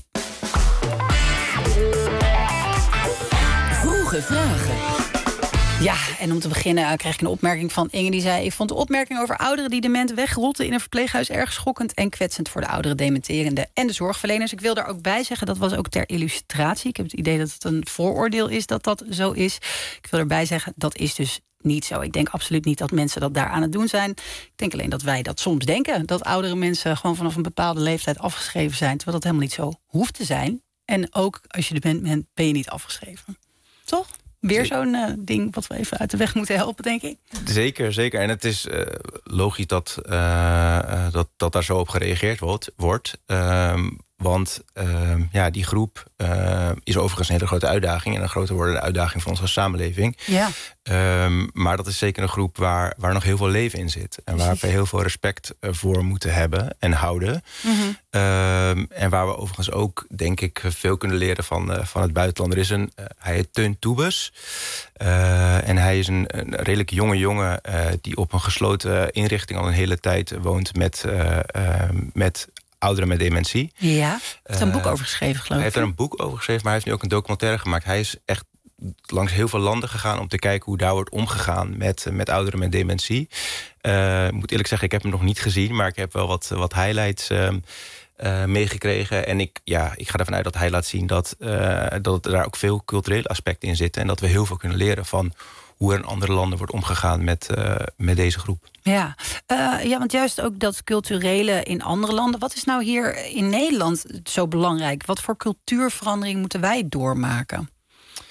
Vroege vragen. Ja, en om te beginnen kreeg ik een opmerking van Inge. Die zei, ik vond de opmerking over ouderen die dement wegrotten in een verpleeghuis erg schokkend en kwetsend voor de ouderen, dementerende en de zorgverleners. Ik wil daar ook bij zeggen, dat was ook ter illustratie. Ik heb het idee dat het een vooroordeel is dat dat zo is. Ik wil erbij zeggen, dat is dus niet zo. Ik denk absoluut niet dat mensen dat daar aan het doen zijn. Ik denk alleen dat wij dat soms denken. Dat oudere mensen gewoon vanaf een bepaalde leeftijd afgeschreven zijn, terwijl dat helemaal niet zo hoeft te zijn. En ook als je dement bent, ben je niet afgeschreven. Toch? Weer zo'n uh, ding wat we even uit de weg moeten helpen, denk ik. Zeker, zeker. En het is uh, logisch dat, uh, uh, dat, dat daar zo op gereageerd wordt. wordt. Uh, want uh, ja, die groep uh, is overigens een hele grote uitdaging. En een groter wordende uitdaging voor onze samenleving. Ja. Um, maar dat is zeker een groep waar, waar nog heel veel leven in zit. En waar we heel veel respect voor moeten hebben en houden. Mm-hmm. Um, en waar we overigens ook, denk ik, veel kunnen leren van, uh, van het buitenland. Er is een, uh, hij heet Teun Toebes. Uh, en hij is een, een redelijk jonge jongen uh, die op een gesloten inrichting al een hele tijd woont met, uh, uh, met ouderen met dementie. Ja, hij heeft er een boek over geschreven, geloof ik. Hij heeft er een boek over geschreven, maar hij heeft nu ook een documentaire gemaakt. Hij is echt langs heel veel landen gegaan om te kijken hoe daar wordt omgegaan met, met ouderen met dementie. Uh, ik moet eerlijk zeggen, ik heb hem nog niet gezien, maar ik heb wel wat, wat highlights uh, uh, meegekregen. En ik, ja, ik ga ervan uit dat hij laat zien dat, uh, dat er daar ook veel culturele aspecten in zitten. En dat we heel veel kunnen leren van hoe er in andere landen wordt omgegaan met, uh, met deze groep. Ja. Uh, ja, want juist ook dat culturele in andere landen. Wat is nou hier in Nederland zo belangrijk? Wat voor cultuurverandering moeten wij doormaken?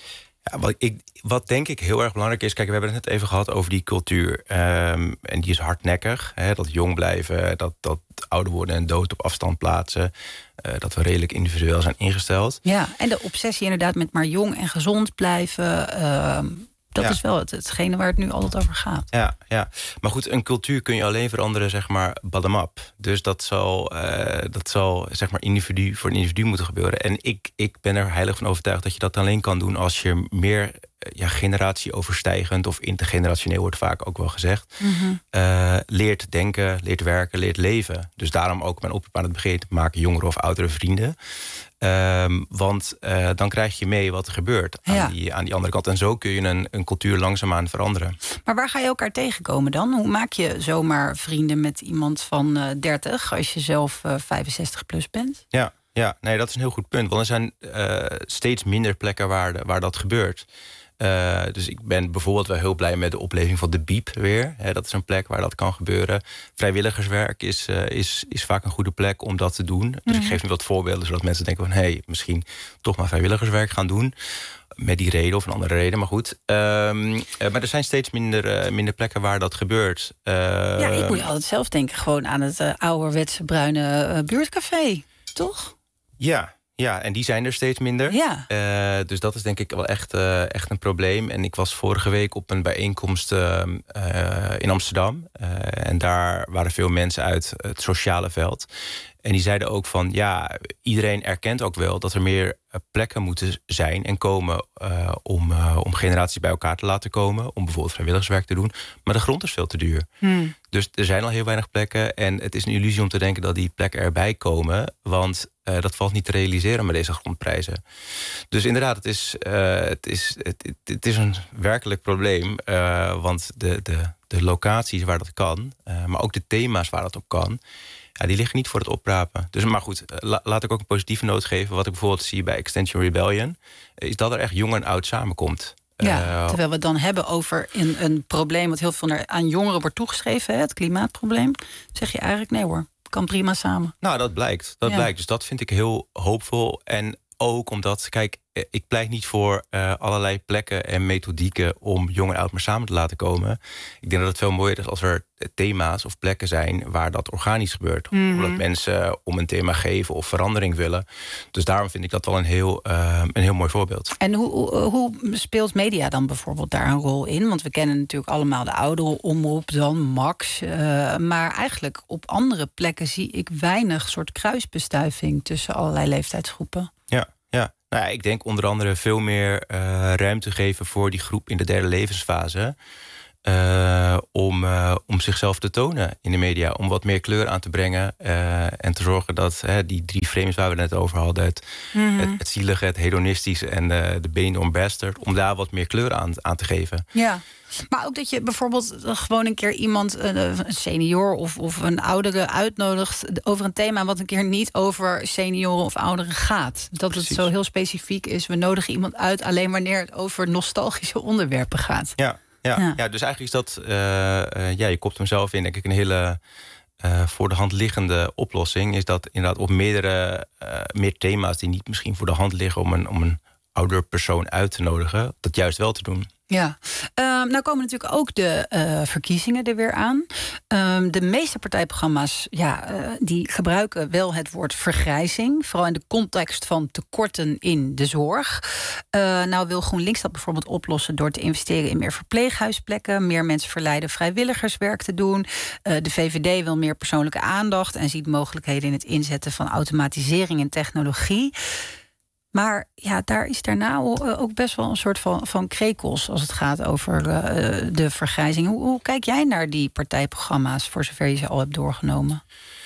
Ja, wat, ik, wat denk ik heel erg belangrijk is... Kijk, we hebben het net even gehad over die cultuur. Um, en die is hardnekkig. Hè, dat jong blijven, dat, dat ouder worden en dood op afstand plaatsen. Uh, dat we redelijk individueel zijn ingesteld. Ja, en de obsessie inderdaad met maar jong en gezond blijven... Uh, dat ja. is wel het, hetgene waar het nu altijd over gaat. Ja, ja, maar goed, een cultuur kun je alleen veranderen, zeg maar, bottom-up. Dus dat zal, uh, dat zal zeg maar, individu voor een individu moeten gebeuren. En ik, ik ben er heilig van overtuigd dat je dat alleen kan doen... als je meer ja, generatieoverstijgend of intergenerationeel wordt vaak ook wel gezegd... Mm-hmm. uh, leert denken, leert werken, leert leven. Dus daarom ook mijn oproep aan het begin... maak jongere of oudere vrienden... Um, want uh, dan krijg je mee wat er gebeurt aan, ja. die, aan die andere kant. En zo kun je een, een cultuur langzaamaan veranderen. Maar waar ga je elkaar tegenkomen dan? Hoe maak je zomaar vrienden met iemand van uh, dertig... als je zelf uh, vijfenzestig plus bent? Ja, ja, nee, dat is een heel goed punt. Want er zijn uh, steeds minder plekken waar, de, waar dat gebeurt. Uh, dus ik ben bijvoorbeeld wel heel blij met de opleving van de Biep weer. He, dat is een plek waar dat kan gebeuren. Vrijwilligerswerk is, uh, is, is vaak een goede plek om dat te doen. Dus mm-hmm. ik geef nu wat voorbeelden, zodat mensen denken van... hé, hey, misschien toch maar vrijwilligerswerk gaan doen. Met die reden of een andere reden, maar goed. Um, uh, maar er zijn steeds minder, uh, minder plekken waar dat gebeurt. Uh, ja, ik moet altijd zelf denken gewoon aan het uh, ouderwetse bruine uh, buurtcafé, toch? Ja. Ja, en die zijn er steeds minder. Ja. Uh, dus dat is denk ik wel echt, uh, echt een probleem. En ik was vorige week op een bijeenkomst uh, uh, in Amsterdam. Uh, en daar waren veel mensen uit het sociale veld. En die zeiden ook van, ja, iedereen erkent ook wel... dat er meer plekken moeten zijn en komen... Uh, om, uh, om generaties bij elkaar te laten komen. Om bijvoorbeeld vrijwilligerswerk te doen. Maar de grond is veel te duur. Hmm. Dus er zijn al heel weinig plekken. En het is een illusie om te denken dat die plekken erbij komen. Want uh, dat valt niet te realiseren met deze grondprijzen. Dus inderdaad, het is, uh, het is, het, het is een werkelijk probleem. Uh, want de, de, de locaties waar dat kan... Uh, maar ook de thema's waar dat op kan... Ja, die liggen niet voor het oprapen. Dus, maar goed, la, laat ik ook een positieve noot geven. Wat ik bijvoorbeeld zie bij Extinction Rebellion... is dat er echt jong en oud samenkomt. Ja, uh, terwijl we het dan hebben over een, een probleem... wat heel veel naar, aan jongeren wordt toegeschreven, hè, het klimaatprobleem. Zeg je eigenlijk, nee hoor, kan prima samen. Nou, dat blijkt. Dat ja. blijkt. Dus dat vind ik heel hoopvol. En ook omdat, kijk, ik pleit niet voor uh, allerlei plekken en methodieken... om jong en oud maar samen te laten komen. Ik denk dat het veel mooier is als er thema's of plekken zijn... waar dat organisch gebeurt. Mm-hmm. Omdat mensen om een thema geven of verandering willen. Dus daarom vind ik dat wel een heel, uh, een heel mooi voorbeeld. En hoe, hoe speelt media dan bijvoorbeeld daar een rol in? Want we kennen natuurlijk allemaal de oudere omroep, dan Max. Uh, maar eigenlijk op andere plekken zie ik weinig soort kruisbestuiving... tussen allerlei leeftijdsgroepen. Ja, ja. Nou ja, ik denk onder andere veel meer uh, ruimte geven voor die groep in de derde levensfase. Uh, om, uh, om zichzelf te tonen in de media. Om wat meer kleur aan te brengen. Uh, en te zorgen dat uh, die drie frames waar we het net over hadden. Het, mm-hmm. het, het zielige, het hedonistische en uh, de Benidorm Bastard. Om daar wat meer kleur aan, aan te geven. Ja. Maar ook dat je bijvoorbeeld gewoon een keer iemand, een senior of, of een oudere uitnodigt over een thema wat een keer niet over senioren of ouderen gaat. Dat Precies. het zo heel specifiek is. We nodigen iemand uit alleen wanneer het over nostalgische onderwerpen gaat. Ja, ja, ja. ja dus eigenlijk is dat, uh, uh, ja, je kopt hem zelf in, denk ik, een hele uh, voor de hand liggende oplossing. Is dat inderdaad op meerdere uh, meer thema's die niet misschien voor de hand liggen om een, om een ouder persoon uit te nodigen, dat juist wel te doen. Ja, uh, nou komen natuurlijk ook de uh, verkiezingen er weer aan. Uh, de meeste partijprogramma's ja, uh, die gebruiken wel het woord vergrijzing. Vooral in de context van tekorten in de zorg. Uh, nou wil GroenLinks dat bijvoorbeeld oplossen door te investeren in meer verpleeghuisplekken. Meer mensen verleiden vrijwilligerswerk te doen. Uh, de V V D wil meer persoonlijke aandacht en ziet mogelijkheden in het inzetten van automatisering en technologie. Maar ja, daar is daarna ook best wel een soort van, van krekels als het gaat over uh, de vergrijzing. Hoe, hoe kijk jij naar die partijprogramma's, voor zover je ze al hebt doorgenomen?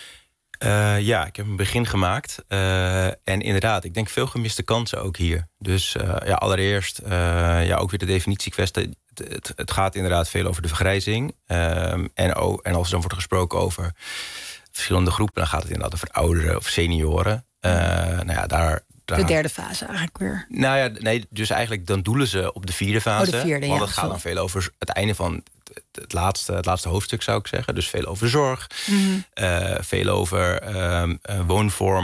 Uh, ja, ik heb een begin gemaakt. Uh, en inderdaad, ik denk veel gemiste kansen ook hier. Dus uh, ja, allereerst uh, ja, ook weer de definitiekwestie. Het, het, het gaat inderdaad veel over de vergrijzing. Uh, en, oh, en als er dan wordt gesproken over verschillende groepen, dan gaat het inderdaad over ouderen of senioren. Uh, nou ja, daar... De derde fase eigenlijk weer. Nou ja, nee, dus eigenlijk dan doelen ze op de vierde fase. Oh, de vierde, want ja, het gaat zo. dan veel over het einde van het, het, laatste, het laatste hoofdstuk, zou ik zeggen. Dus veel over zorg. Mm-hmm. Uh, veel over uh, uh, woonvormen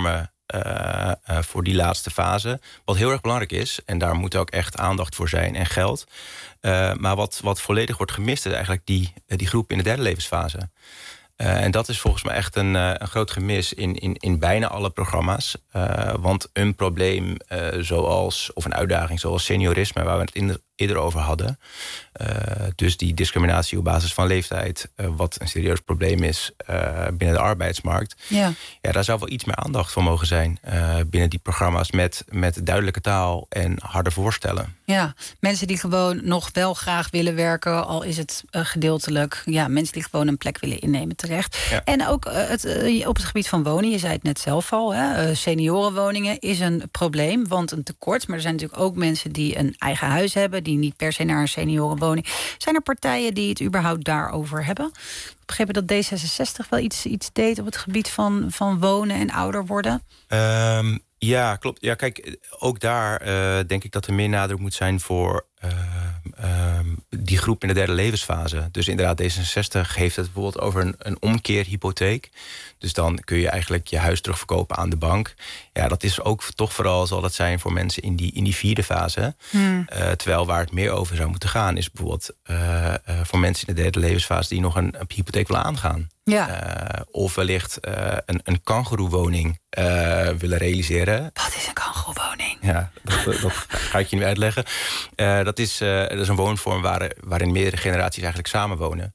uh, uh, voor die laatste fase. Wat heel erg belangrijk is. En daar moet ook echt aandacht voor zijn en geld. Uh, maar wat, wat volledig wordt gemist is eigenlijk die, die groep in de derde levensfase. Uh, en dat is volgens mij echt een, uh, een groot gemis in, in, in bijna alle programma's. Uh, want een probleem uh, zoals, of een uitdaging zoals seniorisme, waar we het in de, eerder over hadden. Uh, dus die discriminatie op basis van leeftijd, uh, wat een serieus probleem is uh, binnen de arbeidsmarkt. Ja. Ja, daar zou wel iets meer aandacht voor mogen zijn uh, binnen die programma's met, met duidelijke taal en harde voorstellen. Ja, mensen die gewoon nog wel graag willen werken, al is het uh, gedeeltelijk. Ja, mensen die gewoon een plek willen innemen terecht. Ja. En ook uh, het, uh, op het gebied van wonen, je zei het net zelf al, hè, uh, seniorenwoningen is een probleem, want een tekort. Maar er zijn natuurlijk ook mensen die een eigen huis hebben, die niet per se naar een seniorenwoning. Zijn er partijen die het überhaupt daarover hebben? Ik begreep dat D zesenzestig wel iets, iets deed op het gebied van, van wonen en ouder worden. Um, ja, klopt. Ja, kijk, ook daar uh, denk ik dat er meer nadruk moet zijn voor uh, uh, die groep in de derde levensfase. Dus inderdaad, D zesenzestig heeft het bijvoorbeeld over een, een omkeerhypotheek. Dus dan kun je eigenlijk je huis terugverkopen aan de bank. Ja, dat is ook toch vooral zal dat zijn voor mensen in die, in die vierde fase. Hmm. Uh, terwijl waar het meer over zou moeten gaan is bijvoorbeeld uh, uh, voor mensen in de derde levensfase die nog een, een hypotheek willen aangaan. Ja. Uh, of wellicht uh, een, een kangoeroewoning uh, willen realiseren. Wat is een kangoeroewoning? Ja, dat, dat ga ik je nu uitleggen. Uh, dat, is, uh, dat is een woonvorm waar, waarin meerdere generaties eigenlijk samenwonen.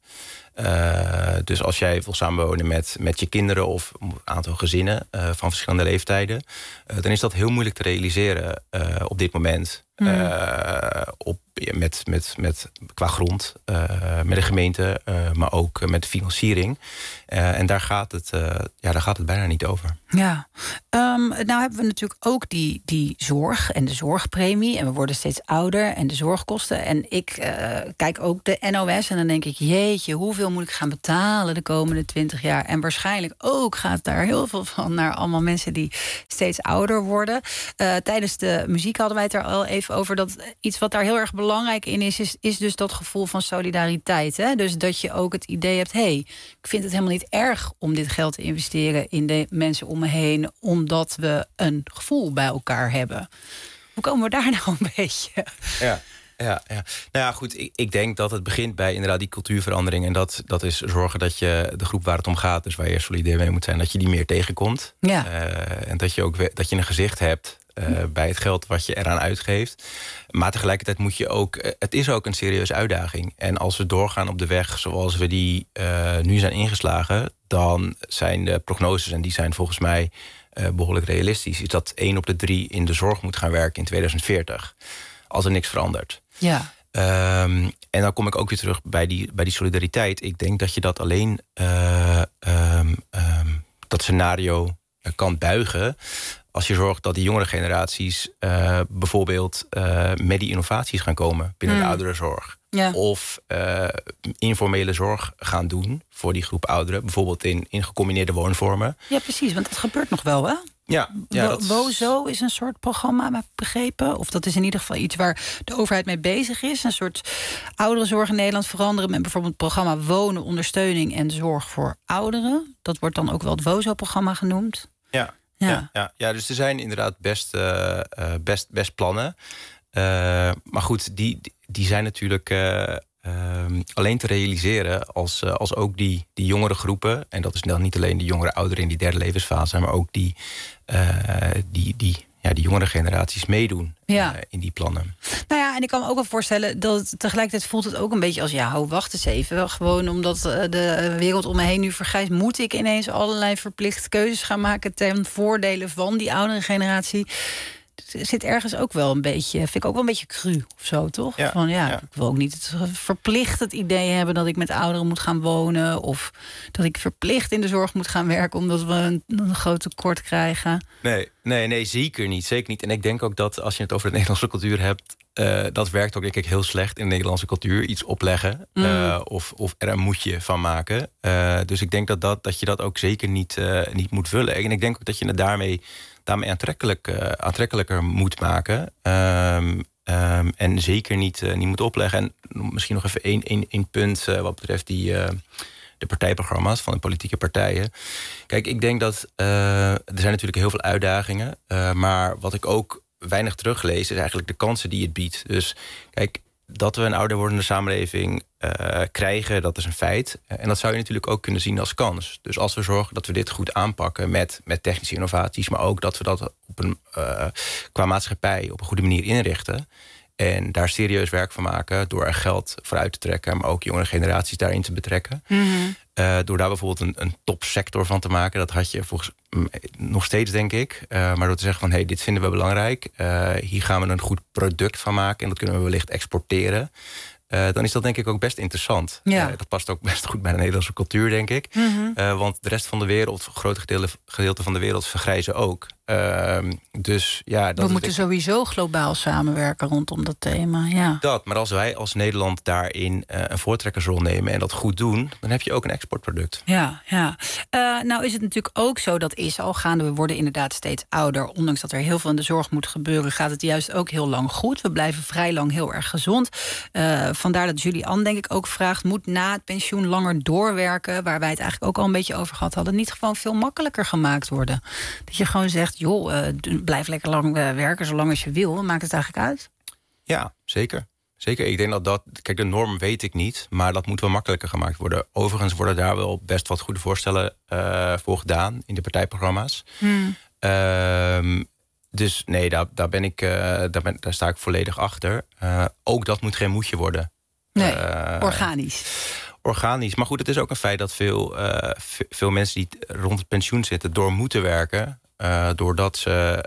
Uh, dus als jij wil samenwonen met, met je kinderen of een aantal gezinnen uh, van verschillende leeftijden, uh, dan is dat heel moeilijk te realiseren uh, op dit moment. Mm. Uh, op, met, met, met, qua grond, uh, met de gemeente, uh, maar ook met de financiering. Uh, en daar gaat, het, uh, ja, daar gaat het bijna niet over. Ja, um, nou hebben we natuurlijk ook die, die zorg en de zorgpremie. En we worden steeds ouder en de zorgkosten. En ik uh, kijk ook de N O S en dan denk ik, jeetje, hoeveel moet ik gaan betalen de komende twintig jaar? En waarschijnlijk ook gaat daar heel veel van naar allemaal mensen die steeds ouder worden. Uh, tijdens de muziek hadden wij het er al even over. Dat iets wat daar heel erg belangrijk in is, is, is dus dat gevoel van solidariteit. Hè? Dus dat je ook het idee hebt, hé, hey, ik vind het helemaal niet erg om dit geld te investeren in de mensen om me heen, omdat we een gevoel bij elkaar hebben. Hoe komen we daar nou een beetje? Ja. Ja, ja. Nou ja, goed, ik, ik denk dat het begint bij inderdaad die cultuurverandering. En dat, dat is zorgen dat je de groep waar het om gaat, dus waar je solidair mee moet zijn, dat je die meer tegenkomt. Ja. Uh, en dat je ook dat je een gezicht hebt uh, bij het geld wat je eraan uitgeeft. Maar tegelijkertijd moet je ook, uh, het is ook een serieuze uitdaging. En als we doorgaan op de weg zoals we die uh, nu zijn ingeslagen, dan zijn de prognoses, en die zijn volgens mij uh, behoorlijk realistisch, is dat één op de drie in de zorg moet gaan werken in tweeduizend veertig. Als er niks verandert. Ja. Um, en dan kom ik ook weer terug bij die, bij die solidariteit. Ik denk dat je dat alleen uh, um, um, dat scenario kan buigen als je zorgt dat die jongere generaties uh, bijvoorbeeld uh, met die innovaties gaan komen binnen mm. de ouderenzorg. Ja. Of uh, informele zorg gaan doen voor die groep ouderen. Bijvoorbeeld in, in gecombineerde woonvormen. Ja, precies, want dat gebeurt nog wel, hè? Ja, ja, dat... WOZO is een soort programma, heb ik begrepen. Of dat is in ieder geval iets waar de overheid mee bezig is. Een soort ouderenzorg in Nederland veranderen met bijvoorbeeld het programma Wonen, Ondersteuning en Zorg voor Ouderen. Dat wordt dan ook wel het WOZO-programma genoemd. Ja, ja. Ja, ja, ja, dus er zijn inderdaad best, uh, uh, best, best plannen. Uh, maar goed, die, die zijn natuurlijk uh, um, alleen te realiseren als, uh, als ook die, die jongere groepen, en dat is dan niet alleen de jongere ouderen in die derde levensfase, maar ook die, uh, die, die, ja, die jongere generaties meedoen ja. uh, in die plannen. Nou ja, en ik kan me ook wel voorstellen dat het, tegelijkertijd voelt het ook een beetje als, ja, hou, wacht eens even. Gewoon omdat uh, de wereld om me heen nu vergrijst, moet ik ineens allerlei verplicht keuzes gaan maken ten voordele van die oudere generatie. Zit ergens ook wel een beetje, vind ik ook wel een beetje cru of zo, toch? Ja, Van ja, ja. ik wil ook niet het verplicht het idee hebben dat ik met ouderen moet gaan wonen, of dat ik verplicht in de zorg moet gaan werken omdat we een, een groot tekort krijgen. Nee, nee, nee, zeker niet, zeker niet. En ik denk ook dat als je het over de Nederlandse cultuur hebt, uh, dat werkt ook denk ik heel slecht in de Nederlandse cultuur. Iets opleggen mm. uh, of, of er een moedje van maken. Uh, dus ik denk dat, dat, dat je dat ook zeker niet, uh, niet moet vullen. En ik denk ook dat je het daarmee daarmee aantrekkelijk, uh, aantrekkelijker moet maken. Um, um, en zeker niet, uh, niet moet opleggen. En misschien nog even één, één, één punt uh, wat betreft die, uh, de partijprogramma's van de politieke partijen. Kijk, ik denk dat uh, er zijn natuurlijk heel veel uitdagingen. Uh, maar wat ik ook weinig teruglees is eigenlijk de kansen die het biedt. Dus kijk, dat we een ouder wordende samenleving uh, krijgen, dat is een feit. En dat zou je natuurlijk ook kunnen zien als kans. Dus als we zorgen dat we dit goed aanpakken met, met technische innovaties, maar ook dat we dat op een, uh, qua maatschappij op een goede manier inrichten en daar serieus werk van maken door er geld voor uit te trekken, maar ook jongere generaties daarin te betrekken. Mm-hmm. Uh, door daar bijvoorbeeld een, een topsector van te maken. Dat had je volgens nog steeds, denk ik. Uh, maar door te zeggen van, hey, dit vinden we belangrijk. Uh, hier gaan we een goed product van maken en dat kunnen we wellicht exporteren. Uh, dan is dat denk ik ook best interessant. Ja. Uh, dat past ook best goed bij de Nederlandse cultuur, denk ik. Mm-hmm. Uh, want de rest van de wereld, een groot gedeelte, gedeelte van de wereld vergrijzen ook. Uh, dus, ja, dat we moeten sowieso globaal samenwerken rondom dat thema. Ja. Dat, maar als wij als Nederland daarin uh, een voortrekkersrol nemen en dat goed doen, dan heb je ook een exportproduct. Ja, ja. Uh, nou is het natuurlijk ook zo, dat is al gaande. We worden inderdaad steeds ouder. Ondanks dat er heel veel in de zorg moet gebeuren, gaat het juist ook heel lang goed. We blijven vrij lang heel erg gezond. Uh, vandaar dat Julie-Anne denk ik ook vraagt, moet na het pensioen langer doorwerken, waar wij het eigenlijk ook al een beetje over gehad hadden, niet gewoon veel makkelijker gemaakt worden? Dat je gewoon zegt, joh, uh, blijf lekker lang uh, werken, zolang als je wil. Maakt het eigenlijk uit? Ja, zeker. Zeker. Ik denk dat dat, kijk, de norm weet ik niet, maar dat moet wel makkelijker gemaakt worden. Overigens worden daar wel best wat goede voorstellen uh, voor gedaan in de partijprogramma's. Hmm. Uh, dus nee, daar, daar ben ik, uh, daar, ben, daar sta ik volledig achter. Uh, ook dat moet geen moedje worden. Nee, uh, organisch. Organisch. Maar goed, het is ook een feit dat veel, uh, veel mensen die rond het pensioen zitten door moeten werken, Uh, doordat ze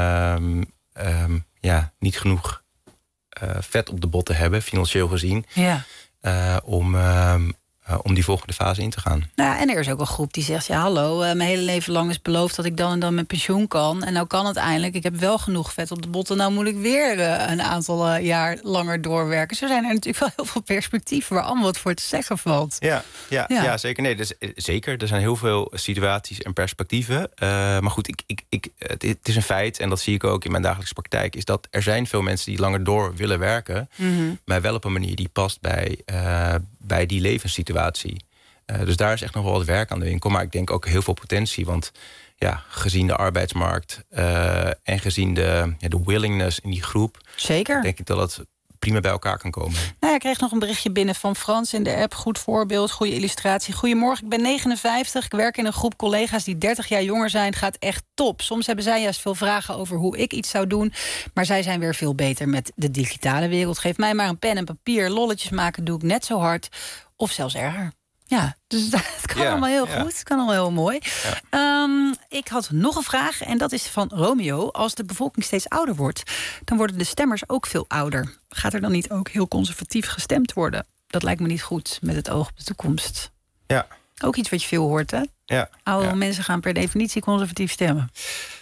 um, um, ja, niet genoeg uh, vet op de botten hebben, financieel gezien, ja. uh, om, um, uh, om die volgende fase in te gaan. Nou ja, en er is ook een groep die zegt, ja hallo, uh, mijn hele leven lang is beloofd dat ik dan en dan met pensioen kan. En nou kan het eindelijk, ik heb wel genoeg vet op de botten, nou moet ik weer uh, een aantal uh, jaar langer doorwerken. Zo zijn er natuurlijk wel heel veel perspectieven waar allemaal wat voor te zeggen valt. Ja, ja, ja. ja zeker. Nee, dus, zeker. Er zijn heel veel situaties en perspectieven. Uh, maar goed, ik, ik, ik, het, het is een feit, en dat zie ik ook in mijn dagelijkse praktijk, is dat er zijn veel mensen die langer door willen werken, mm-hmm. maar wel op een manier die past bij, uh, bij die levenssituatie. Uh, dus daar is echt nog wel wat werk aan de winkel. Maar ik denk ook heel veel potentie. Want ja, gezien de arbeidsmarkt uh, en gezien de, ja, de willingness in die groep, zeker, denk ik dat het prima bij elkaar kan komen. Nou, ik kreeg nog een berichtje binnen van Frans in de app. Goed voorbeeld, goede illustratie. Goedemorgen, ik ben negenenvijftig. Ik werk in een groep collega's die dertig jaar jonger zijn. Het gaat echt top. Soms hebben zij juist veel vragen over hoe ik iets zou doen. Maar zij zijn weer veel beter met de digitale wereld. Geef mij maar een pen en papier. Lolletjes maken doe ik net zo hard. Of zelfs erger. Ja, dus het kan ja, allemaal heel ja. goed. Het kan allemaal heel mooi. Ja. Um, ik had nog een vraag en dat is van Romeo. Als de bevolking steeds ouder wordt, dan worden de stemmers ook veel ouder. Gaat er dan niet ook heel conservatief gestemd worden? Dat lijkt me niet goed met het oog op de toekomst. Ja. Ook iets wat je veel hoort, hè? Ja. Oude ja. mensen gaan per definitie conservatief stemmen.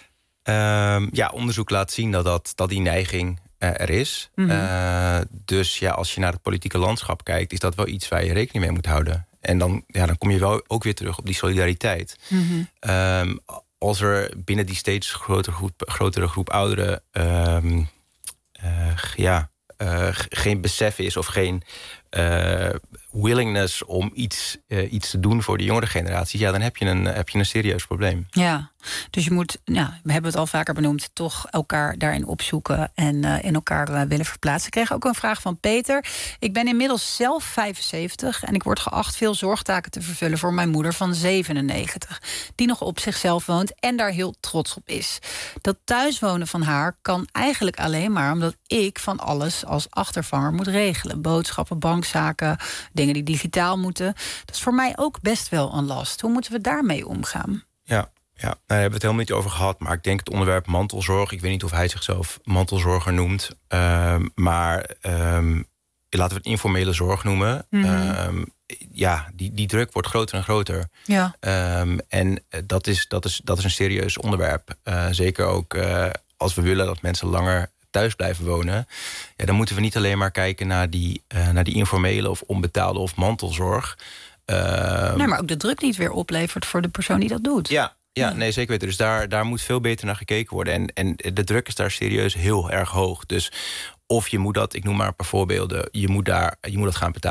Um, ja, onderzoek laat zien dat, dat, dat die neiging uh, er is. Mm-hmm. Uh, dus ja, als je naar het politieke landschap kijkt, is dat wel iets waar je rekening mee moet houden. En dan, ja, dan kom je wel ook weer terug op die solidariteit. Mm-hmm. Um, als er binnen die steeds grotere groep, grotere groep ouderen um, uh, ja, uh, geen besef is of geen uh, willingness om iets, uh, iets te doen voor de jongere generatie, ja, dan heb je een, heb je een serieus probleem. Ja, dus je moet, ja, we hebben het al vaker benoemd, toch elkaar daarin opzoeken en uh, in elkaar uh, willen verplaatsen. Ik kreeg ook een vraag van Peter. Ik ben inmiddels zelf vijfenzeventig en ik word geacht veel zorgtaken te vervullen voor mijn moeder van zevenennegentig, die nog op zichzelf woont en daar heel trots op is. Dat thuiswonen van haar kan eigenlijk alleen maar omdat ik van alles als achtervanger moet regelen. Boodschappen, bankzaken, dingen die digitaal moeten. Dat is voor mij ook best wel een last. Hoe moeten we daarmee omgaan? Ja. Ja, nou, daar hebben we het helemaal niet over gehad. Maar ik denk het onderwerp mantelzorg, ik weet niet of hij zichzelf mantelzorger noemt. Uh, maar um, laten we het informele zorg noemen. Mm-hmm. Um, ja, die, die druk wordt groter en groter. Ja. Um, en dat is, dat, is, dat is een serieus onderwerp. Uh, zeker ook uh, als we willen dat mensen langer thuis blijven wonen. Ja, dan moeten we niet alleen maar kijken naar die, uh, naar die informele of onbetaalde of mantelzorg. Uh, nee, maar ook de druk niet weer oplevert voor de persoon die dat doet. Ja. Ja, nee, zeker weten. Dus daar, daar moet veel beter naar gekeken worden. En, en de druk is daar serieus heel erg hoog. Dus of je moet dat, ik noem maar een paar voorbeelden, je moet, daar, je moet dat gaan betalen.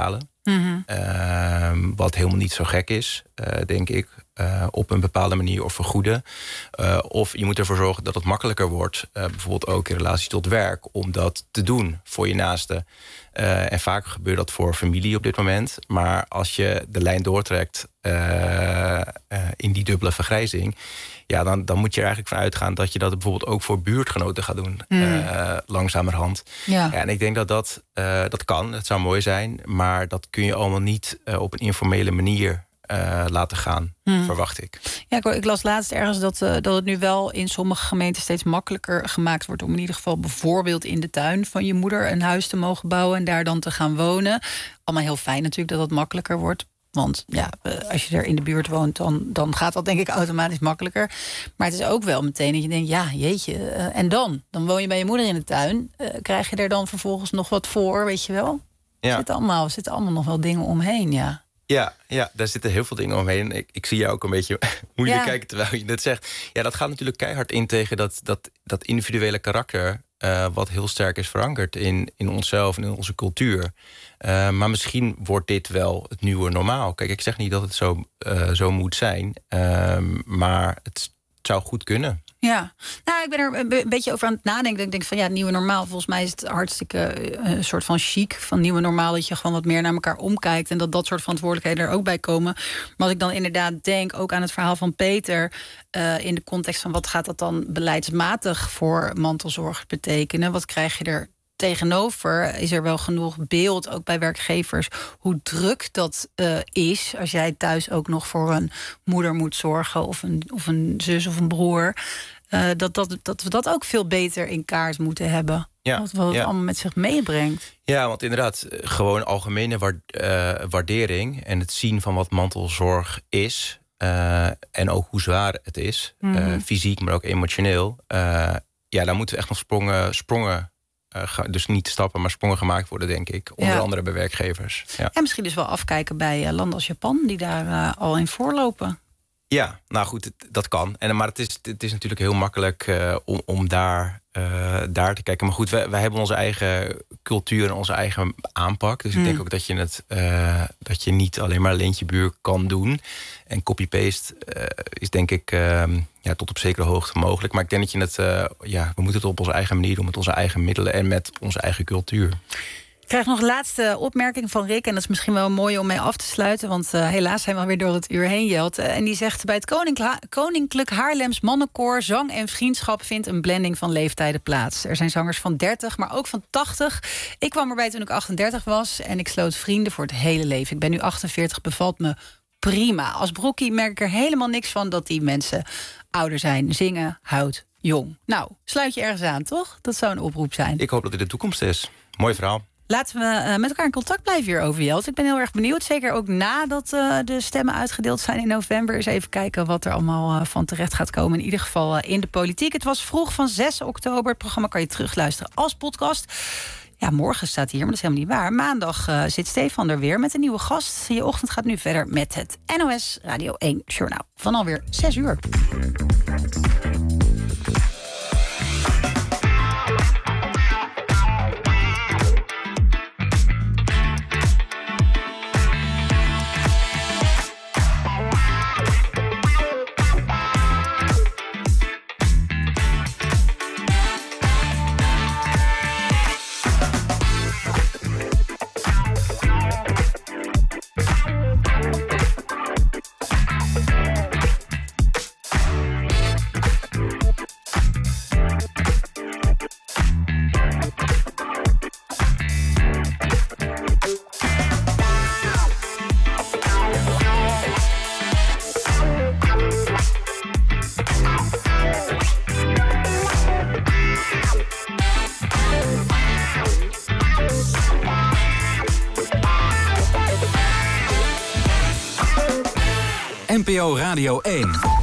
Mm-hmm. Uh, wat helemaal niet zo gek is, uh, denk ik. Uh, op een bepaalde manier of vergoeden. Uh, of je moet ervoor zorgen dat het makkelijker wordt. Uh, bijvoorbeeld ook in relatie tot werk. Om dat te doen voor je naaste. Uh, en vaak gebeurt dat voor familie op dit moment. Maar als je de lijn doortrekt uh, uh, in die dubbele vergrijzing, ja, dan, dan moet je er eigenlijk van uitgaan dat je dat bijvoorbeeld ook voor buurtgenoten gaat doen. Mm. Uh, langzamerhand. Ja. Ja, en ik denk dat dat, uh, dat kan. Het zou mooi zijn. Maar dat kun je allemaal niet uh, op een informele manier Uh, laten gaan, hmm. verwacht ik. Ja, ik, ik las laatst ergens dat, uh, dat het nu wel in sommige gemeenten steeds makkelijker gemaakt wordt om in ieder geval bijvoorbeeld in de tuin van je moeder een huis te mogen bouwen en daar dan te gaan wonen. Allemaal heel fijn natuurlijk dat dat makkelijker wordt. Want ja, als je er in de buurt woont, dan, dan gaat dat denk ik automatisch makkelijker. Maar het is ook wel meteen dat je denkt, ja, jeetje, uh, en dan? Dan woon je bij je moeder in de tuin. Uh, krijg je er dan vervolgens nog wat voor, weet je wel? Ja. Er zitten allemaal, er zitten allemaal nog wel dingen omheen, ja. Ja, ja, daar zitten heel veel dingen omheen. Ik, ik zie jou ook een beetje moeilijk ja. kijken terwijl je dit zegt. Ja, dat gaat natuurlijk keihard in tegen dat, dat, dat individuele karakter, Uh, wat heel sterk is verankerd in, in onszelf en in onze cultuur. Uh, maar misschien wordt dit wel het nieuwe normaal. Kijk, ik zeg niet dat het zo, uh, zo moet zijn. Uh, maar het zou goed kunnen. Ja, nou, ik ben er een beetje over aan het nadenken. Ik denk van ja, het nieuwe normaal. Volgens mij is het hartstikke een soort van chic van nieuwe normaal. Dat je gewoon wat meer naar elkaar omkijkt. En dat dat soort verantwoordelijkheden er ook bij komen. Maar als ik dan inderdaad denk, ook aan het verhaal van Peter, Uh, in de context van wat gaat dat dan beleidsmatig voor mantelzorg betekenen? Wat krijg je er tegenover? Is er wel genoeg beeld, ook bij werkgevers, hoe druk dat uh, is als jij thuis ook nog voor een moeder moet zorgen of een, of een zus of een broer? Uh, dat, dat, dat we dat ook veel beter in kaart moeten hebben. Ja, wat wat het ja. allemaal met zich meebrengt. Ja, want inderdaad, gewoon algemene waardering en het zien van wat mantelzorg is. Uh, en ook hoe zwaar het is. Mm-hmm. Uh, fysiek, maar ook emotioneel. Uh, ja, daar moeten we echt nog sprongen, sprongen uh, ga, dus niet stappen, maar sprongen gemaakt worden, denk ik. Onder ja. andere bij werkgevers. Ja. En misschien dus wel afkijken bij uh, landen als Japan, die daar uh, al in voorlopen. Ja, nou goed, het, dat kan. En, maar het is, het is natuurlijk heel makkelijk uh, om, om daar, uh, daar te kijken. Maar goed, wij, wij hebben onze eigen cultuur en onze eigen aanpak. Dus mm. ik denk ook dat je, het, uh, dat je niet alleen maar leentje buur kan doen. En copy-paste uh, is denk ik uh, ja, tot op zekere hoogte mogelijk. Maar ik denk dat je het, uh, ja, we moeten het op onze eigen manier doen, met onze eigen middelen en met onze eigen cultuur. Ik krijg nog een laatste opmerking van Rick. En dat is misschien wel mooi om mee af te sluiten. Want uh, helaas zijn we alweer door het uur heen, Jelte. Uh, en die zegt, bij het Koninkla- Koninklijk Haarlems Mannenkoor zang en vriendschap vindt een blending van leeftijden plaats. Er zijn zangers van dertig, maar ook van tachtig. Ik kwam erbij toen ik achtendertig was. En ik sloot vrienden voor het hele leven. Ik ben nu achtenveertig, bevalt me prima. Als broekie merk ik er helemaal niks van dat die mensen ouder zijn. Zingen houdt jong. Nou, sluit je ergens aan, toch? Dat zou een oproep zijn. Ik hoop dat dit de toekomst is. Mooi verhaal. Laten we uh, met elkaar in contact blijven hierover, Jelte. Ik ben heel erg benieuwd. Zeker ook nadat uh, de stemmen uitgedeeld zijn in november. Eens even kijken wat er allemaal uh, van terecht gaat komen. In ieder geval uh, in de politiek. Het was vroeg van zes oktober. Het programma kan je terugluisteren als podcast. Ja, morgen staat hier, maar dat is helemaal niet waar. Maandag uh, zit Stefan er weer met een nieuwe gast. Je ochtend gaat nu verder met het N O S Radio één Journaal. Van alweer zes uur. N P O Radio één.